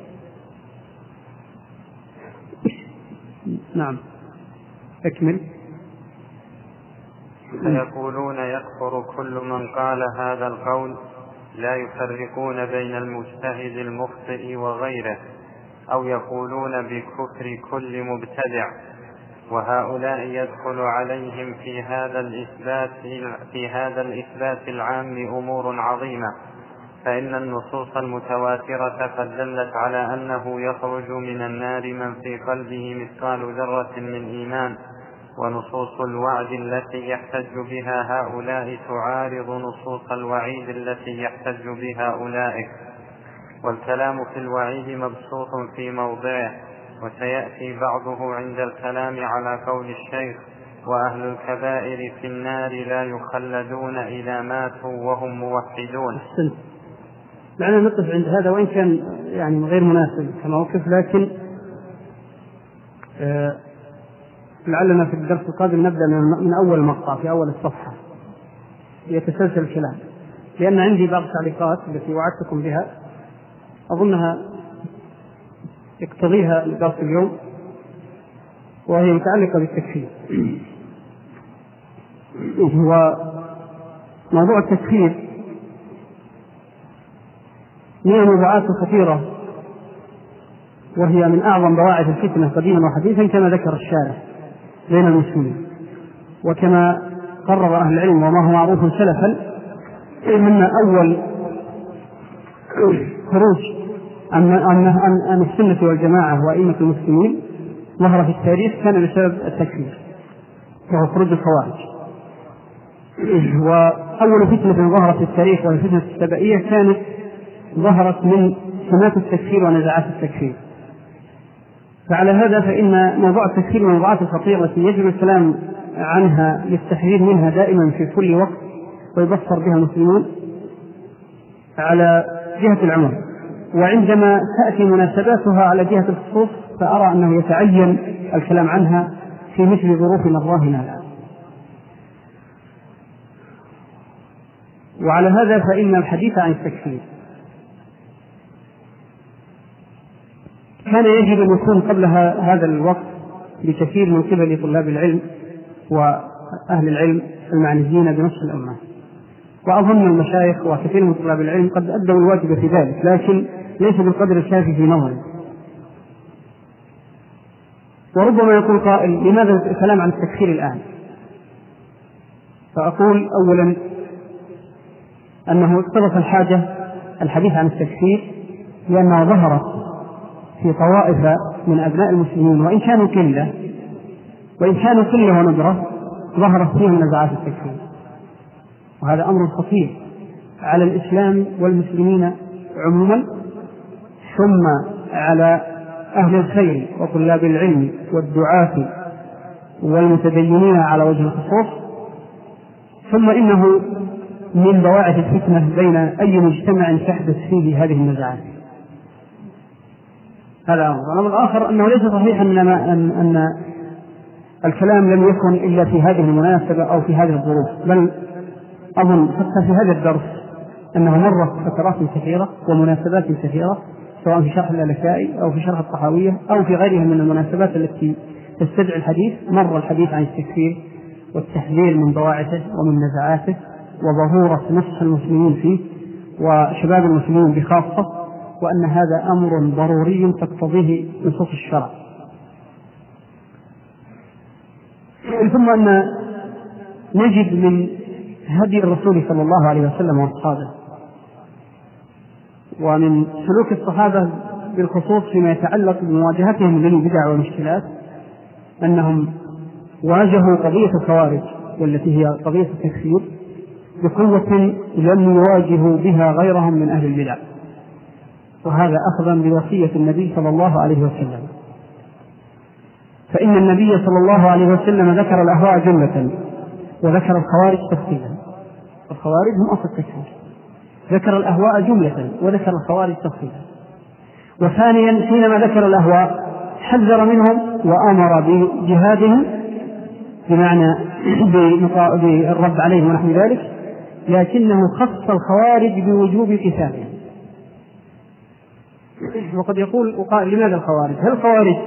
نعم أكمل. فيقولون يكفر كل من قال هذا القول، لا يفرقون بين المجتهد المخطئ وغيره، أو يقولون بكفر كل مبتدع، وهؤلاء يدخل عليهم في هذا الإثبات في هذا الإثبات العام أمور عظيمة، فإن النصوص المتواترة قد دلت على أنه يخرج من النار من في قلبه مثقال ذرة من إيمان، ونصوص الوعد التي يحتج بها هؤلاء تعارض نصوص الوعيد التي يحتج بها أولئك، والكلام في الوعيد مبسوط في موضعه، وسيأتي بعضه عند الكلام على قول الشيخ: وأهل الكبائر في النار لا يخلدون إذا ماتوا وهم موحدون. لعلنا نقف عند هذا، وإن كان يعني غير مناسب كموقف، لكن آه لعلنا في الدرس القادم نبدأ من أول مقطع في أول الصفحة يتسلسل الكلام، لأن عندي بعض التعليقات التي وعدتكم بها أظنها يقتضيها درس اليوم، وهي متعلقة بالتكفير. هو موضوع التكفير من الموضوعات الخطيرة، وهي من أعظم بواعث الفتنة قديما وحديثا كما ذكر الشارح بين المسلمين، وكما قرر أهل العلم وما هو معروف سلفا من أول خروج عن السنة والجماعة وأئمة المسلمين ظهر في التاريخ كان بسبب التكفير، وهو خروج الخوارج. وأول فتنة ظهرت في التاريخ وهي فتنة السبائية كانت ظهرت من سمات التكفير ونزعات التكفير. فعلى هذا فإن موضوع التكفير من الموضوعات الخطيرة التي يجب الكلام عنها للتحذير منها دائما في كل وقت، ويبصر بها المسلمون على جهة العموم، وعندما تأتي مناسباتها على جهة الخصوص فأرى أنه يتعين الكلام عنها في مثل ظروفنا الراهنة الآن. وعلى هذا فإن الحديث عن التكفير كان يجب أن يكون قبل هذا الوقت بكثير من قبل طلاب العلم وأهل العلم المعنيين بنص الأمة، وأظن المشايخ وكثير من طلاب العلم قد أدوا الواجب في ذلك، لكن ليس بالقدر الكافي في نظري. وربما يقول قائل: لماذا الكلام عن التكفير الآن؟ فأقول أولا أنه اقتضت الحاجة الحديث عن التكفير لأنها ظهرت في طوائف من أبناء المسلمين، وإن كانوا قلة وإن كانوا قلة وندرة ظهرت فيهم نزعات التكفير، وهذا أمر خطير على الإسلام والمسلمين عموما، ثم على أهل الخير وطلاب العلم والدعاة والمتدينين على وجه الخصوص، ثم إنه من بواعث الفتنة بين أي مجتمع تحدث فيه هذه النزعات. هذا أمر. الأمر الآخر أنه ليس صحيحا أن, أن, أن الكلام لم يكن إلا في هذه المناسبة أو في هذه الظروف، بل أظن حتى في هذا الدرس أنه مرت فترات كثيرة ومناسبات كثيرة، سواء في شرح الألكائي أو في شرح الطحاوية أو في غيرها من المناسبات التي تستدعي الحديث، مر الحديث عن التكفير والتحذير من بواعثه ومن نزعاته وظهورة نصح المسلمين فيه وشباب المسلمين بخاصة، وأن هذا أمر ضروري تقتضيه نصوص الشرع. ثم أن نجد من هدي الرسول صلى الله عليه وسلم وأصحابه ومن سلوك الصحابة بالخصوص فيما يتعلق بمواجهتهم للبدع والمشكلات أنهم واجهوا قضية الخوارج والتي هي قضية التكفير بقوة لم يواجهوا بها غيرهم من أهل البدع، وهذا أخذا بوصية النبي صلى الله عليه وسلم، فإن النبي صلى الله عليه وسلم ذكر الأهواء جملة وذكر الخوارج تفصيلا. الخوارج هم أصل التكفير، ذكر الأهواء جملة وذكر الخوارج تفصيلا. وثانيا حينما ذكر الأهواء حذر منهم وأمر بجهادهم بمعنى بالرد عليهم ونحو ذلك، لكنه خص الخوارج بوجوب قتالهم. وقد يقول وقال لماذا الخوارج؟ هل الخوارج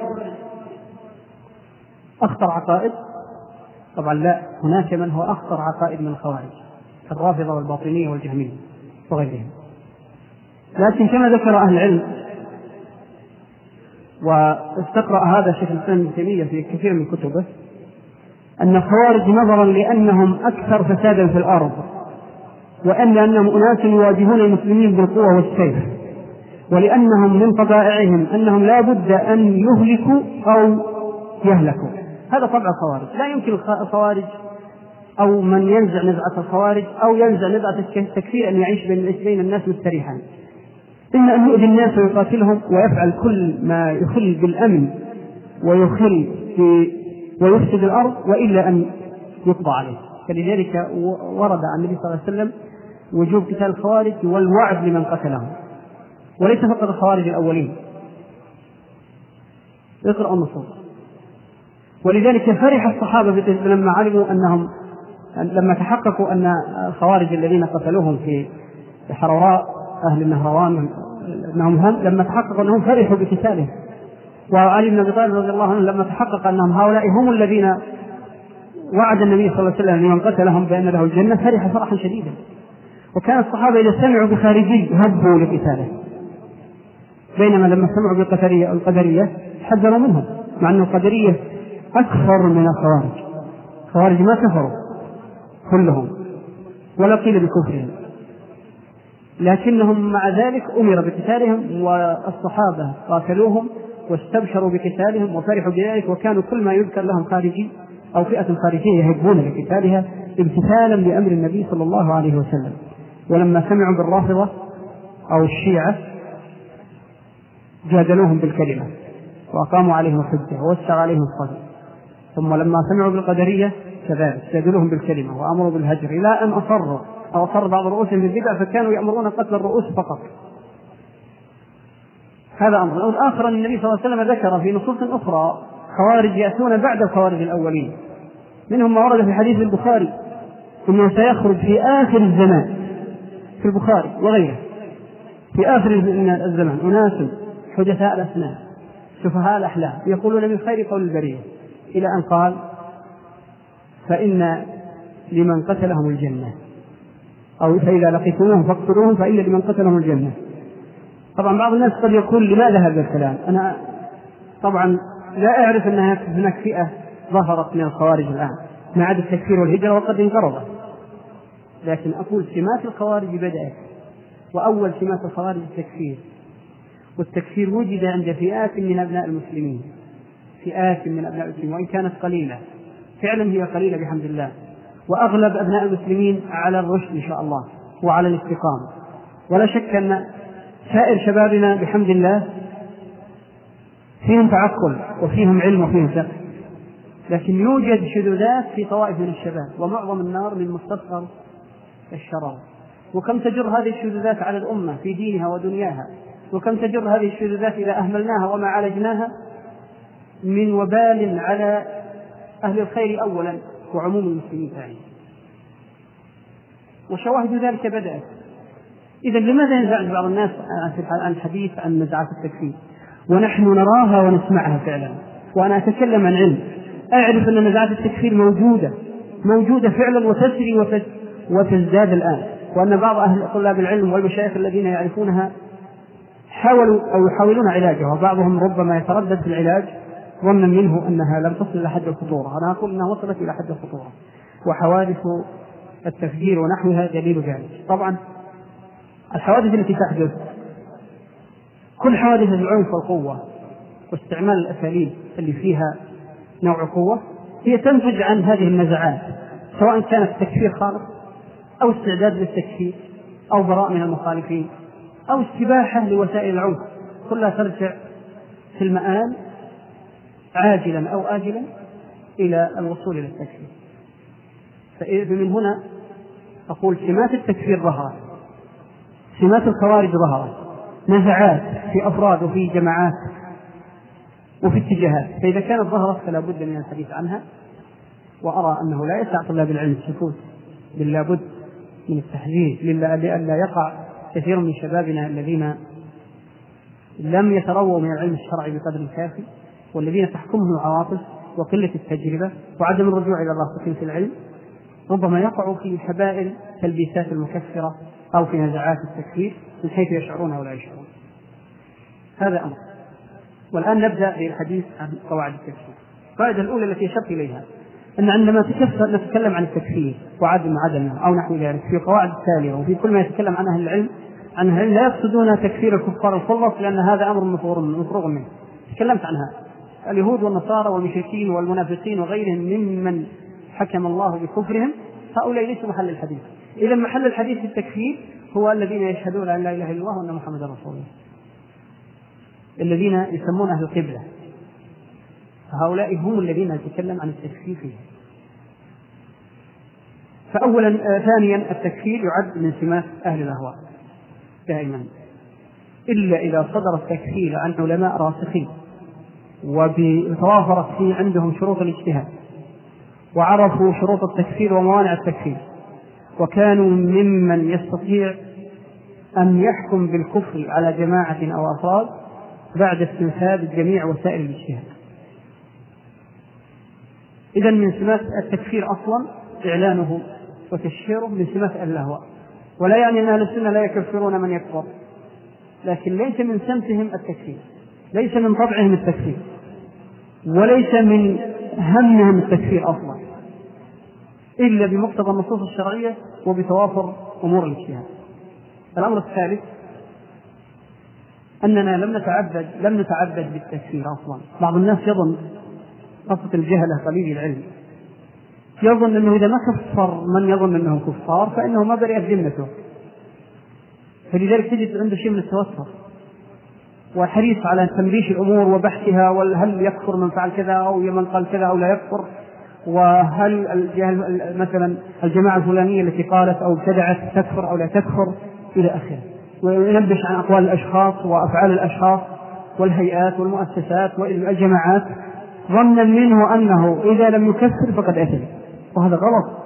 أخطر عقائد؟ طبعا لا، هناك من هو أخطر عقائد من الخوارج الرافضة والباطنية والجهمية وغيرهم. لكن كما ذكر أهل العلم واستقرأ هذا شيخ الإسلام ابن تيمية في كثير من كتبه، أن الخوارج نظرا لأنهم أكثر فسادا في الأرض، وأن أنهم أناس يواجهون المسلمين بالقوة والسيف، ولأنهم من طبائعهم أنهم لا بد أن يهلكوا أو يهلكوا. هذا طبع الخوارج. لا يمكن الخوارج أو من ينزع نزعة الخوارج أو ينزع نزعة التكفير أن يعيش بين الناس مستريحا، إما أن يؤذي الناس ويقاتلهم ويفعل كل ما يخل بالأمن ويخل ويفسد الأرض، وإلا أن يقضى عليه. فلذلك ورد عن النبي صلى الله عليه وسلم وجوب قتال الخوارج والوعد لمن قتلهم، وليس فقط الخوارج الأولين. اقرأ النصوص. ولذلك فرح الصحابة لما علموا أنهم لما تحققوا أن الخوارج الذين قتلوهم في حروراء أهل النهروان أنهم هم لما تحققوا أنهم فرحوا بقتالهم. وعلي بن أبي طالب رضي الله عنه لما تحقق أنهم هؤلاء هم الذين وعد النبي صلى الله عليه وسلم لمن قتلهم بأن له الجنة، فرح فرحا شديدا. وكان الصحابة إذا سمعوا بخارجي هبوا لقتاله، بينما لما سمعوا بالقدرية القدرية حذروا منهم، مع أن القدرية أكثر من الخوارج. الخوارج ما كفروا كلهم ولا قيل بكفرهم، لكنهم مع ذلك أمر بقتالهم، والصحابة قاتلوهم واستبشروا بقتالهم وفرحوا بذلك، وكانوا كل ما يذكر لهم خارجي أو فئة خارجية يهبون لقتالها امتثالا لأمر النبي صلى الله عليه وسلم. ولما سمعوا بالرافضة أو الشيعة جادلوهم بالكلمة وأقاموا عليهم الحجة ووسع عليهم الصدر. ثم لما سمعوا بالقدرية كذلك جادلوهم بالكلمة وأمروا بالهجر، إلى أن أصروا أو أصر بعض رؤوسهم بالبدع فكانوا يأمرون قتل الرؤوس فقط. هذا أمر. الآخر أن النبي صلى الله عليه وسلم ذكر في نصوص أخرى خوارج يأتون بعد الخوارج الأولين، منهم ما ورد في حديث البخاري أنه سيخرج في آخر الزمان في البخاري وغيره في آخر الزمان أناس حدثاء الأسنان سفهاء الأحلام يقولون من خير قول البرية، إلى أن قال فإن لمن قتلهم الجنة، أو فإذا لقيتموهم فاقتلوهم فإن لمن قتلهم الجنة. طبعا بعض الناس قد يقول لماذا هذا الكلام؟ أنا طبعا لا أعرف أن هناك فئة ظهرت من الخوارج الآن ما عدا التكفير والهجرة وقد انقرضت، لكن أقول سمات الخوارج بدأت، وأول سمات الخوارج التكفير، والتكفير وجد عند فئات من أبناء المسلمين، فئات من أبناء المسلمين وإن كانت قليلة، فعلا هي قليلة بحمد الله، وأغلب أبناء المسلمين على الرشد إن شاء الله وعلى الاستقامة. ولا شك أن سائر شبابنا بحمد الله فيهم تعقل وفيهم علم وفيهم فقه، لكن يوجد شذوذات في طوائف من الشباب، ومعظم النار من مستصغر الشرار. وكم تجر هذه الشذوذات على الأمة في دينها ودنياها، وكم تجر هذه الشذوذات إذا أهملناها وما عالجناها من وبال على أهل الخير أولا وعموم المسلمين ثانيا. وشواهد ذلك بدأت. إذا لماذا ينزعج بعض الناس عن الحديث عن نزعات التكفير ونحن نراها ونسمعها فعلا؟ وأنا أتكلم عن علم، أعرف أن نزعات التكفير موجودة موجودة فعلا وتسري وتزداد الآن، وأن بعض أهل طلاب العلم والمشايخ الذين يعرفونها حاولوا أو يحاولون علاجها، وبعضهم ربما يتردد في العلاج ظنا منه أنها لم تصل إلى حد الخطورة. أنا أقول أنها وصلت إلى حد الخطورة، وحوادث التفجير ونحوها دليل ذلك. طبعا الحوادث التي تحدث كل حوادث العنف والقوة واستعمال الأساليب اللي فيها نوع قوة هي تنتج عن هذه النزعات، سواء كانت تكفير خالص أو استعداد للتكفير أو براء من المخالفين أو استباحة لوسائل العنف كلها ترجع في المآل عاجلا أو آجلا إلى الوصول إلى التكفير. فمن هنا أقول سمات التكفير ظهرت، سمات الخوارج ظهرت، نزعات في أفراد وفي جماعات وفي اتجاهات، فإذا كانت ظهرت فلا بد من الحديث عنها. وأرى أنه لا يسع طلاب العلم السكوت، بل لا بد من التحذير لئلا يقع كثير من شبابنا الذين لم يترووا من العلم الشرعي بقدر كافي، والذين تحكمهم العواطف وقلة التجربة وعدم الرجوع إلى الراسخين في العلم، ربما يقعوا في حبائل تلبيسات المكفرة أو في نزعات التكفير من حيث يشعرون أو لا يشعرون. هذا أمر. والآن نبدأ بالحديث عن قواعد التكفير. القاعدة الأولى التي أشرت إليها أن عندما نتكلم عن التكفير وعدم عدمه أو نحو ذلك في قواعد التالية وفي كل ما يتكلم عنه أهل العلم عن العلم لا يقصدون تكفير الكفار الخلص، لأن هذا أمر مفروغ منه. تكلمت عنها اليهود والنصارى والمشركين والمنافقين وغيرهم ممن حكم الله بكفرهم، هؤلاء ليسوا محل الحديث. إذا محل الحديث في التكفير هو الذين يشهدون أن لا إله إلا الله وأن محمدا رسول الله، الذين يسمون أهل القبلة، فهؤلاء هم الذين نتكلم عن التكفير فيه. فأولا آه ثانيا التكفير يعد من سمات أهل الأهواء دائما، إلا إذا صدر التكفير عن علماء راسخين وتوافرت فيه عندهم شروط الاجتهاد وعرفوا شروط التكفير وموانع التكفير وكانوا ممن يستطيع أن يحكم بالكفر على جماعة أو أفراد بعد استنفاذ جميع وسائل الاجتهاد. إذن من سمات التكفير أصلا إعلانه وتشهيره من سمات أهل الأهواء، ولا يعني أن أهل السنة لا يكفرون من يكفر، لكن ليس من سمتهم التكفير، ليس من طبعهم التكفير، وليس من همهم التكفير أصلا، إلا بمقتضى النصوص الشرعية وبتوافر أمور الاجتهاد. الأمر الثالث أننا لم نتعبد لم نتعبد بالتكفير أصلا. بعض الناس يظن، خاصة الجهلة قليل العلم، يظن أنه إذا ما كفر من يظن أنه كفار فإنه ما برئت ذمته، فلذلك تجد عنده شيء من التوتر وحريص على تنبيش الأمور وبحثها، وهل يكفر من فعل كذا أو من قال كذا أو لا يكفر، وهل مثلا الجماعة الفلانية التي قالت أو ابتدعت تكفر أو لا تكفر إلى آخره، وينبش عن أقوال الأشخاص وأفعال الأشخاص والهيئات والمؤسسات والجماعات ظنا منه أنه إذا لم يكفر فقد أثم، وهذا غلط.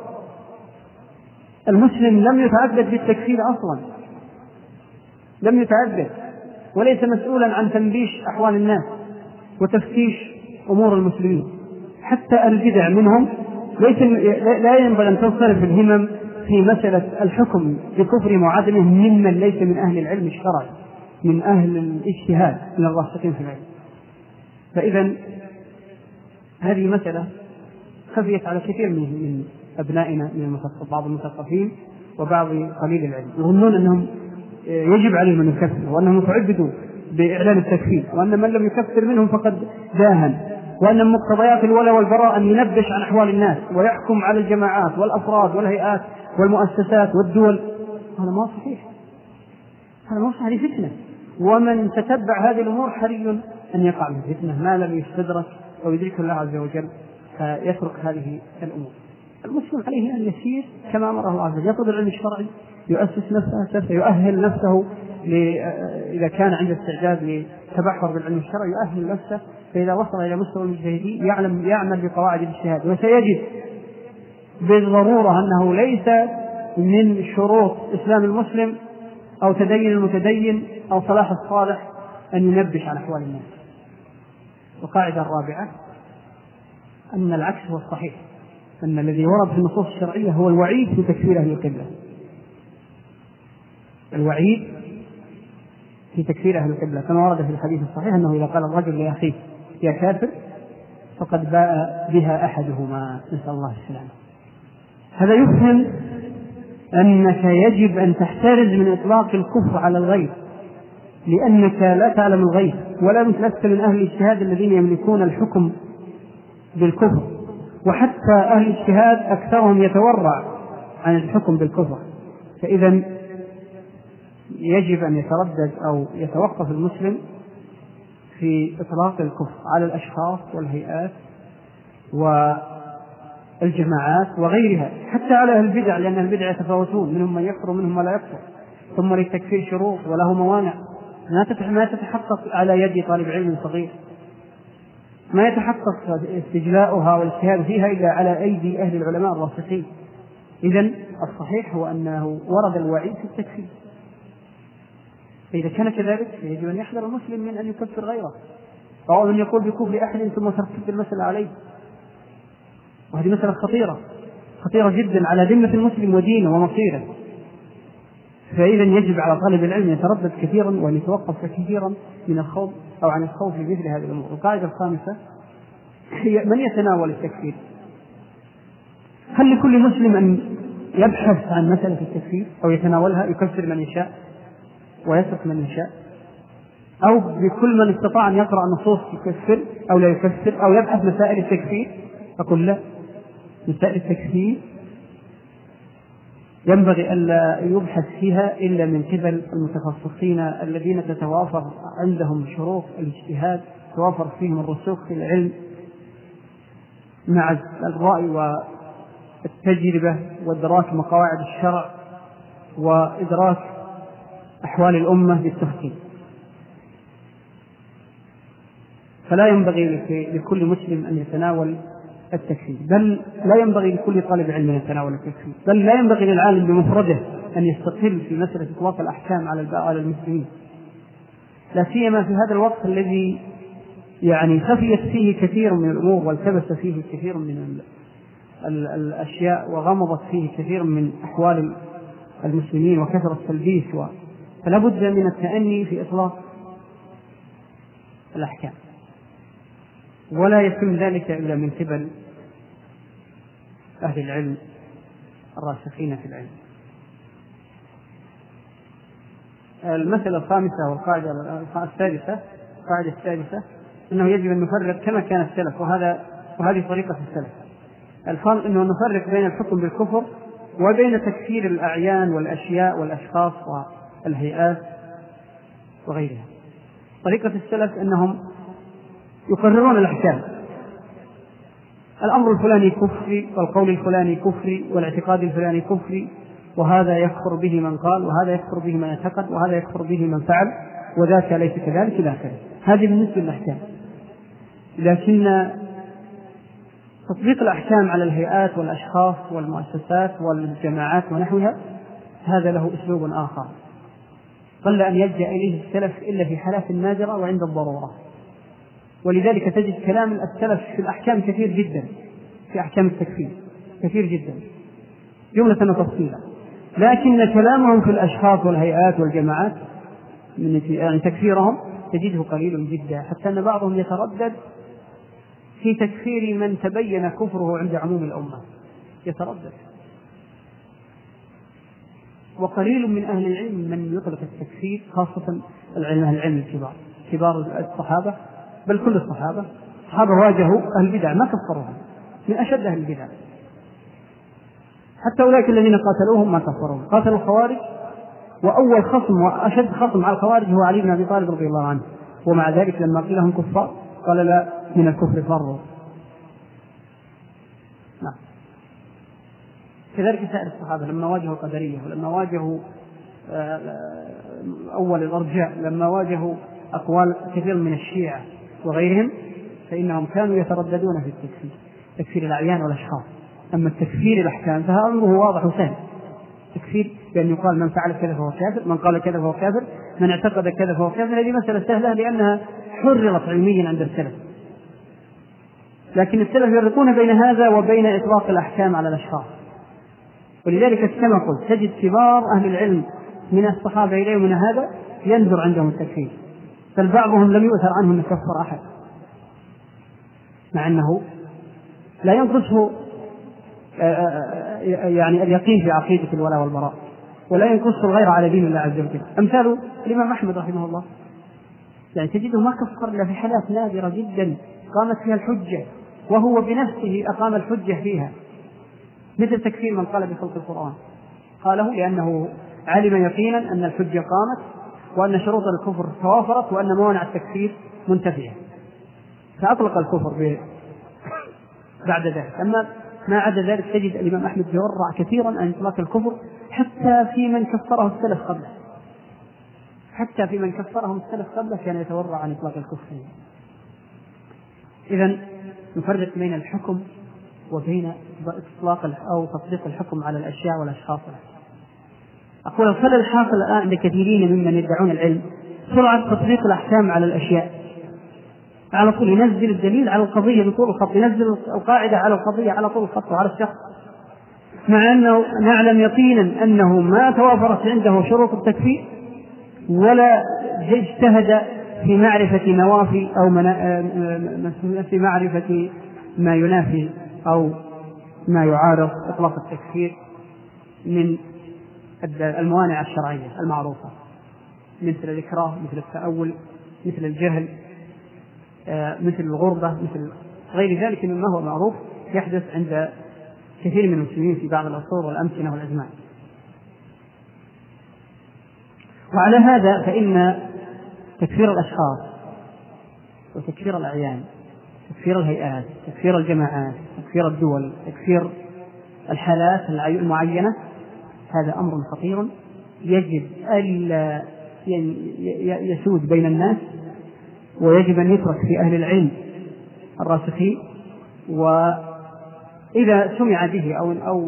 المسلم لم يتعبد بالتكفير أصلا، لم يتعبد، وليس مسؤولا عن تنبيش أحوال الناس وتفتيش أمور المسلمين. حتى البدع منهم ليس لا ينبغي أن تنصرف الهمم في مسألة الحكم بكفر وعدمه ممن ليس من أهل العلم الشرعي، من أهل الاجتهاد، من الراسخين في العلم. فإذا هذه مسألة خفيت على كثير من أبنائنا من بعض المثقفين وبعض قليل العلم، يظنون أنهم يجب عليهم أن يكفروا وأنهم يتعبدوا بإعلان التكفير، وأن من لم يكفر منهم فقد داهن، وأن من مقتضيات الولاء والبراء أن ينبش عن أحوال الناس ويحكم على الجماعات والأفراد والهيئات والمؤسسات والدول. هذا ما صحيح، هذا ما صحيح، هذه فتنة، ومن تتبع هذه الأمور حري أن يقع من فتنة ما لم يستدرك أو يدرك الله عز وجل فيترك هذه الأمور. المسلم عليه أن يسير كما أمره الله عز وجل، يطلب العلم الشرعي، يؤسس نفسه، يؤهل نفسه إذا كان عنده استعداد للتبحر بالعلم الشرعي يؤهل نفسه، فإذا وصل إلى مستوى المجتهدين يعلم يعمل بقواعد الاجتهاد، وسيجد بالضرورة أنه ليس من شروط إسلام المسلم أو تدين المتدين أو صلاح الصالح أن ينبش عن أحوال الناس. القاعدة الرابعة أن العكس هو الصحيح، أن الذي ورد في النصوص الشرعية هو الوعيد في تكفير أهل القبلة، الوعيد في تكفير أهل القبلة كما ورد في الحديث الصحيح أنه إذا قال الرجل لأخيه يا كافر فقد باء بها أحدهما، نسأل الله السلامة. هذا يفهم أنك يجب أن تحترز من إطلاق الكفر على الغير، لأنك لا تعلم الغيب ولا لست من أهل الاجتهاد الذين يملكون الحكم بالكفر، وحتى أهل الاجتهاد أكثرهم يتورع عن الحكم بالكفر. فإذا يجب أن يتردد أو يتوقف المسلم في إطلاق الكفر على الأشخاص والهيئات والجماعات وغيرها، حتى على أهل البدع، لأن البدع يتفاوتون، منهم من يكفر ومنهم من لا يكفر، ثم للتكفير شروط وله موانع ما تتحقق على يد طالب علم صغير، ما يتحقق استجلاؤها والاجتهاد فيها إلا على أيدي أهل العلماء الراسخين. إذن الصحيح هو أنه ورد الوعيد في التكفير، فإذا كان كذلك يجب أن يحذر المسلم من أن يكفر غيره، أو أن يقول بكفر أحد ثم ترتب المسألة عليه، وهذه مسألة خطيرة خطيرة جدا على ذمة المسلم ودينه ومصيره. فإذا يجب على طالب العلم يتردد كثيرا وأن يتوقف كثيرا من الخوف أو عن الخوف في مثل هذه الأمور. القاعدة الخامسة هي من يتناول التكفير. هل لكل مسلم أن يبحث عن مسألة التكفير أو يتناولها، يكفر من يشاء ويترك من يشاء، أو بكل من استطاع أن يقرأ نصوص يكفر أو لا يكفر، أو يبحث مسائل التكفير؟ أقول لا، مسائل التكفير ينبغي ألا يبحث فيها إلا من قبل المتخصصين الذين تتوافر عندهم شروط الاجتهاد، توافر فيهم الرسوخ في العلم مع الرأي والتجربة وإدراك مقاعد الشرع وإدراك أحوال الأمة بالتفصيل. فلا ينبغي لكل مسلم أن يتناول التكفير، بل لا ينبغي لكل طالب علم أن يتناول التكفير، بل لا ينبغي للعالم بمفرده أن يستقل في مسألة إطلاق الأحكام على المسلمين، لا سيما في هذا الوقت الذي يعني خفيت فيه كثير من الأمور والتبس فيه كثير من الأشياء وغمضت فيه كثير من أحوال المسلمين وكثر التلبيس، فلا بد من التأني في إطلاق الأحكام، ولا يتم ذلك إلا من قبل أهل العلم الراسخين في العلم. المسألة الخامسة والقاعدة السادسة القاعدة السادسة أنه يجب أن نفرق كما كان السلف، وهذا وهذه طريقة السلف، الفرق أنه نفرق بين الحكم بالكفر وبين تكفير الأعيان والأشياء والأشخاص والهيئات وغيرها. طريقة السلف أنهم يقررون الأحكام، الأمر الفلاني كفري والقول الفلاني كفري والاعتقاد الفلاني كفري، وهذا يكفر به من قال، وهذا يكفر به من اعتقد، وهذا يكفر به من فعل، وذاك ليس كذلك إلى آخره. هذه بالنسبة للأحكام. لكن تطبيق الأحكام على الهيئات والأشخاص والمؤسسات والجماعات ونحوها هذا له أسلوب آخر قل أن يلجأ إليه السلف إلا في حالات نادرة وعند الضرورة، ولذلك تجد كلام السلف في الأحكام كثير جدا، في أحكام التكفير كثير جدا جملة وتفصيلا، لكن كلامهم في الأشخاص والهيئات والجماعات من يعني تكفيرهم تجده قليل جدا، حتى أن بعضهم يتردد في تكفير من تبين كفره عند عموم الأمة، يتردد. وقليل من أهل العلم من يطلق التكفير، خاصة العلم أهل العلم الكبار كبار الصحابة، بل كل الصحابة الصحابة واجهوا أهل البدع ما كفروهم، من أشد أهل البدع، حتى أولئك الذين قاتلوهم ما كفروهم، قاتلوا الخوارج، وأول خصم وأشد خصم على الخوارج هو علي بن أبي طالب رضي الله عنه، ومع ذلك لما قيل لهم كفار قال لا، من الكفر فروا. نعم. كذلك سائر الصحابة لما واجهوا القدرية، ولما واجهوا أول الأرجاء، لما واجهوا أقوال كثير من الشيعة وغيرهم، فإنهم كانوا يترددون في التكفير، تكفير الأعيان والأشخاص. أما التكفير الأحكام فهذا أمره واضح وسهل، تكفير بأن يقال من فعل كذا فهو كافر، من قال كذا فهو كافر، من اعتقد كذا فهو كافر. هذه مسألة سهلة لأنها حررت علميا عند السلف، لكن السلف يفرقون بين هذا وبين إطلاق الأحكام على الأشخاص. ولذلك كما قلت تجد كبار أهل العلم من الصحابة إليه من هذا يندر عندهم التكفير، بل بعضهم لم يؤثر عنه أن يكفر أحد، مع أنه لا ينقصه يعني اليقين في عقيدة الولاء والبراء، ولا ينقصه الغير على دين الله عز وجل. أمثال الإمام أحمد رحمه الله، يعني تجده ما كفر إلا في حالات نادرة جدا قامت فيها الحجة، وهو بنفسه أقام الحجة فيها، مثل تكفير من قال بخلق القرآن، قاله لأنه علم يقينا أن الحجة قامت وأن شروط الكفر توافرت وأن موانع التكفير منتفية، فأطلق الكفر بعد ذلك. أما ما عدا ذلك تجد الإمام أحمد يورع كثيرا عن إطلاق الكفر حتى في من كفره السلف قبله، حتى في من كفرهم السلف قبله كان يتورع عن إطلاق الكفر. إذن نفرق بين الحكم وبين إطلاق أو تطبيق الحكم على الأشياء والأشخاص. أقول الخلل الحاصل الآن عند كثيرين ممن يدعون العلم سرعة تطبيق الأحكام على الأشياء، على طول ينزل الدليل على القضية بطول الخط، ينزل القاعدة على القضية على طول الخط وعلى الشخص، مع أنه نعلم يقينا أنه ما توافرت عنده شروط التكفير ولا اجتهد في معرفة نوافي أو في معرفة ما ينافي أو ما يعارض إطلاق التكفير من الموانع الشرعية المعروفة، مثل الإكراه، مثل التأول، مثل الجهل، مثل الغربة، مثل غير ذلك مما هو معروف يحدث عند كثير من المسلمين في بعض العصور والأمكنة والأزمان. وعلى هذا فإن تكفير الأشخاص وتكفير الأعيان، تكفير الهيئات، تكفير الجماعات، تكفير الدول، تكفير الحالات المعينة، هذا أمر خطير يجب ألا يسود بين الناس، ويجب أن يترك في أهل العلم الراسخين. وإذا سمع به أو أو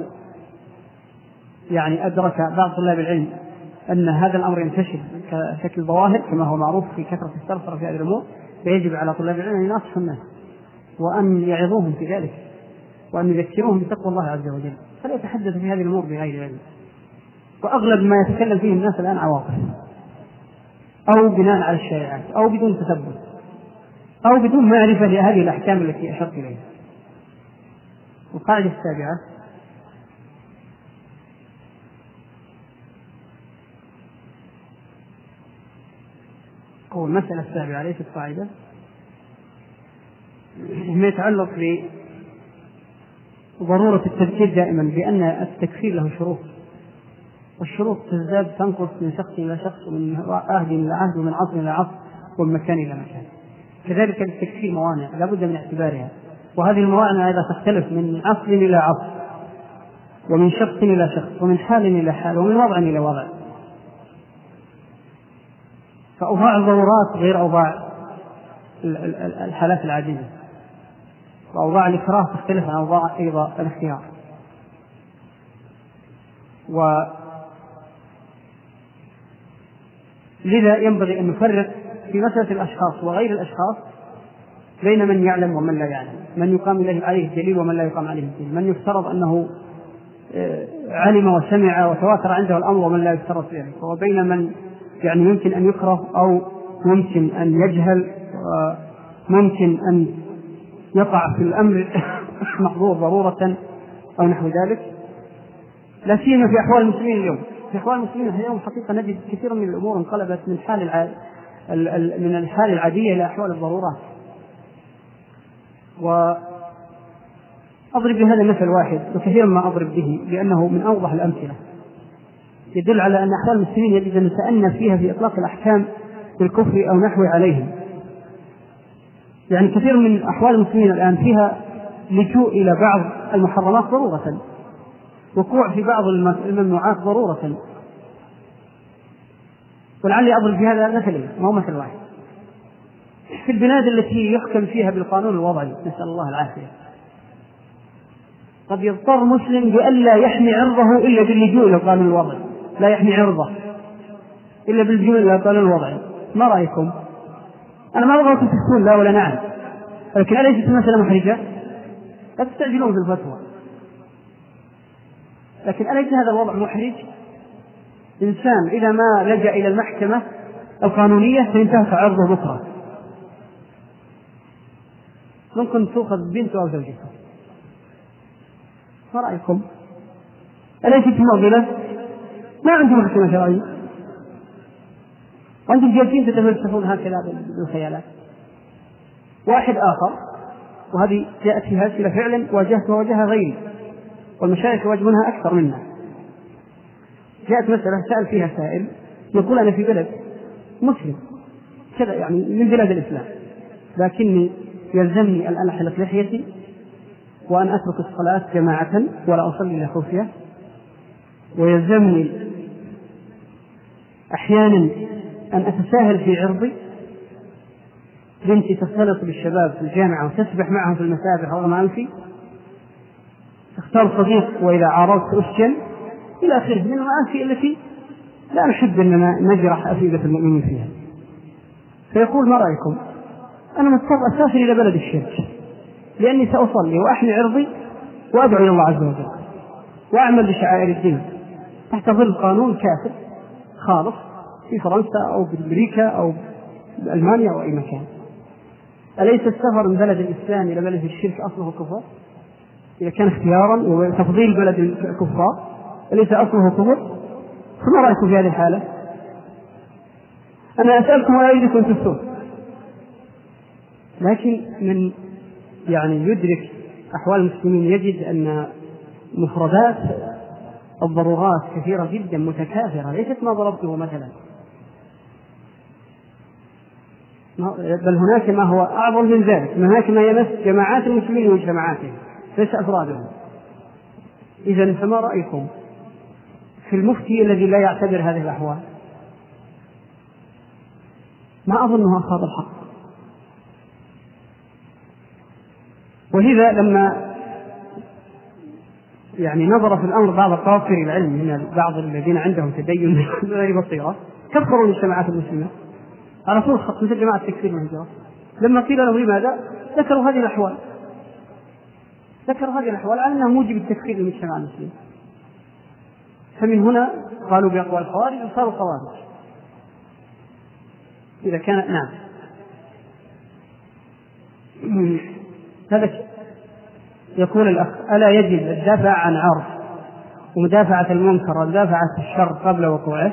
يعني أدرك بعض طلاب العلم أن هذا الأمر ينتشر كشكل ظواهر كما هو معروف في كثرة السرصرة في هذه الأمور، فيجب على طلاب العلم أن يناصحوا الناس وأن يعظوهم في ذلك وأن يذكروهم بتقوى الله عز وجل، فلا يتحدث في هذه الأمور بغير علم. وأغلب ما يتكلم فيه الناس الآن عواطف أو بناء على الشائعات أو بدون تثبت أو بدون معرفة لهذه الأحكام التي أشرت إليها. القاعدة السابعة: أو المسألة السابعة ليست قاعدة، ما يتعلق بضرورة التذكير دائما بأن التكفير له شروط، والشروط تزداد تنقص من شخص إلى شخص ومن عهد إلى عهد ومن عصر إلى عصر ومن مكان إلى مكان. كذلك التكفير موانع لا بد من اعتبارها، وهذه الموانع أيضا تختلف من عصر إلى عصر ومن شخص إلى شخص ومن حال إلى حال ومن وضع إلى وضع. فأوضاع الضرورات غير أوضاع الحالات العادية، وأوضاع الإكراه تختلف عن أوضاع أيضا الاختيار. ولذا ينبغي أن نفرق في مسألة الأشخاص وغير الأشخاص بين من يعلم ومن لا يعلم، من يقام عليه الدليل ومن لا يقام عليه الدليل، من يفترض أنه علم وسمع وتواتر عنده الأمر ومن لا يفترض ذلك، وبين من يعني يمكن أن يكره أو ممكن أن يجهل وممكن أن يقع في الأمر محظور ضرورة أو نحو ذلك. لا سيما في أحوال المسلمين اليوم. في أحوال المسلمين اليوم حقيقة نجد كثيرا من الأمور انقلبت من حال الع... من الحال العادية إلى أحوال الضرورات. وأضرب بهذا مثل واحد وكثيرا ما أضرب به لأنه من أوضح الأمثلة، يدل على أن أحوال المسلمين يجب أن نتأنى فيها في إطلاق الأحكام بالكفر أو نحو عليهم. يعني كثير من أحوال المسلمين الآن فيها لجوء إلى بعض المحرمات ضرورة، وقوع في بعض الممنوعات ضرورة. ولعلي أضرب بهذا مثلا ما هو مثل واحد. في البلاد التي يحكم فيها بالقانون الوضعي نسأل الله العافية، قد يضطر مسلم بألا يحمي عرضه إلا باللجوء إلى القانون الوضعي، لا يحمي عرضه إلا باللجوء إلى القانون الوضعي. ما رأيكم؟ أنا ما أبغى تفتون لا ولا نعم، لكن أليست المسألة محرجة؟ لا تستعجلون في الفتوى، لكن أليس هذا الوضع محرج؟ إنسان إذا ما لجأ إلى المحكمة القانونية فينتهك عرضه بكرة، ممكن تأخذ بنته أو زوجته. ما رأيكم؟ أليست معضلة؟ ما عندهم محكمة شرعية، وأنتم جالسين تتفلسفون هكذا بالخيالات. واحد آخر، وهذه جاءت فيها أسئلة فعلا واجهتها وواجهها غيري والمشايخ يواجهونها أكثر منها، جاءت مسألة سأل فيها سائل يقول أنا في بلد مسلم كذا يعني من بلاد الإسلام، لكني يلزمني أن أحلق لحيتي وأن أترك الصلاة جماعة ولا أصلي إلا خفية، ويلزمني أحيانا أن أتساهل في عرضي، بنتي تختلط بالشباب في الجامعة وتسبح معهم في المسابح رغم أنفي، اختار صديق وإذا عارضت أسجن إلى آخره من المآسي التي لا نحب أننا نجرح أفئدة المؤمنين فيها. فيقول ما رأيكم؟ أنا مضطر أسافر إلى بلد الشرك لأني سأصلي وأحمي عرضي وأدعو إلى الله عز وجل وأعمل بشعائر الدين تحت ظل قانون كافر خالص في فرنسا أو بأمريكا أو بألمانيا أو أي مكان. أليس السفر من بلد الإسلام إلى بلد الشرك أصله كفر؟ إذا كان اختيارا وتفضيل بلد الكفار أليس أصله كفر؟ فما رأيكم في هذه الحالة؟ أنا أسألكم ولا أريدكم تفتون، لكن من يعني يدرك أحوال المسلمين يجد أن مفردات الضرورات كثيرة جدا متكاثرة، ليست ما ضربته مثلا، بل هناك ما هو أعظم من ذلك، هناك ما يمس جماعات المسلمين ومجتمعاتهم ليس أفرادهم. إذن فما رأيكم في المفتي الذي لا يعتبر هذه الأحوال؟ ما أظنه أخذ الحق. ولذا لما يعني نظر في الأمر بعض قاصري العلم من بعض الذين عندهم تدين غير بصيرة كفروا المجتمعات المسلمة على طول خط مثل جماعة التكفير والهجرة. لما قيل له لماذا ذكروا هذه الأحوال، ذكروا هذه الأحوال على أنها موجب التكفير للمجتمع المسلم. فمن هنا قالوا بأقوال الخوارج وصاروا خوارج. إذا كان نعم هذا يقول الأخ ألا يجب الدافع عن عرض ومدافعة المنكر والدافع عن الشر قبل وقوعه؟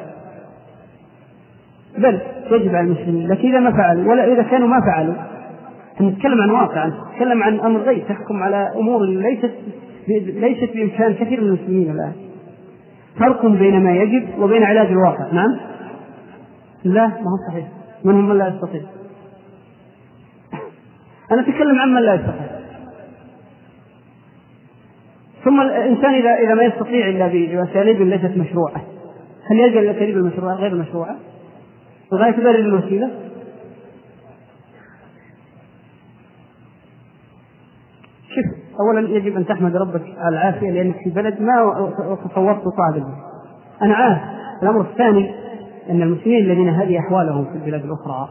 بل يجب على المسلمين، لكن إذا ما فعلوا ولا إذا كانوا ما فعلوا نتكلم عن واقع، نتكلم عن أمر غير تحكم على أمور ليست ليست بإمكان كثير من المسلمين الآن. فرق بين ما يجب وبين علاج الواقع. نعم لا ما هو صحيح، من هم من لا يستطيع؟ أنا أتكلم عن من لا يستطيع. ثم الإنسان إذا إذا ما يستطيع إلا بأساليب ليست مشروعة، هل يلجأ إلى الأساليب المشروعة غير المشروعة؟ وغاية تبرر الوسيلة. شوف، أولا يجب أن تحمد ربك على العافية لأنك في بلد ما تصورت صعب به. أنا عارف. الأمر الثاني أن المسلمين الذين هذه أحوالهم في البلاد الأخرى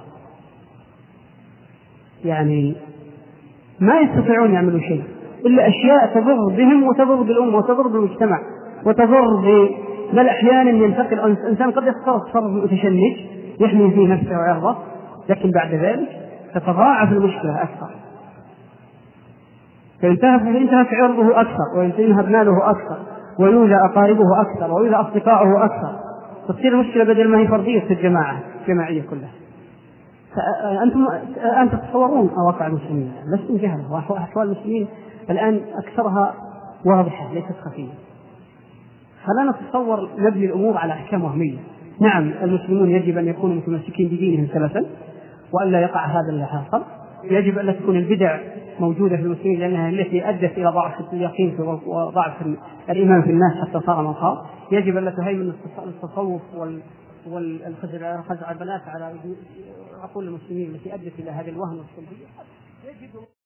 يعني ما يستطيعون يعملوا شيء إلا أشياء تضر بهم وتضر بالأمة وتضر بالمجتمع وتضر ب... بل أحيانا ينتقل الإنسان قد يتصرف تصرف متشنج يحمي فيه نفسه وعرضه، لكن بعد ذلك تتضاعف المشكلة أكثر، فينتهك عرضه أكثر وينتهك ماله أكثر ويؤذى أقاربه أكثر ويؤذى أصدقائه أكثر، تصير المشكلة بدل ما هي فردية في الجماعة الجماعية كلها. فأنتم أنتم تتصورون واقع المسلمين، لستم جهلة، وأحوال المسلمين الآن أكثرها واضحة ليست خفية. فلا نتصور نبني الأمور على أحكام وهمية. نعم المسلمون يجب أن يكونوا متمسكين بدينهم سلفا وأن لا يقع هذا اللي حصل، يجب أن لا تكون البدع موجودة في المسلمين لأنها التي أدت إلى ضعف اليقين وضعف الإيمان في الناس حتى صار منخاض. يجب أن لا تهيمن التصوف والخزع البنات على عقول المسلمين التي أدت إلى هذا الوهن والسلبية.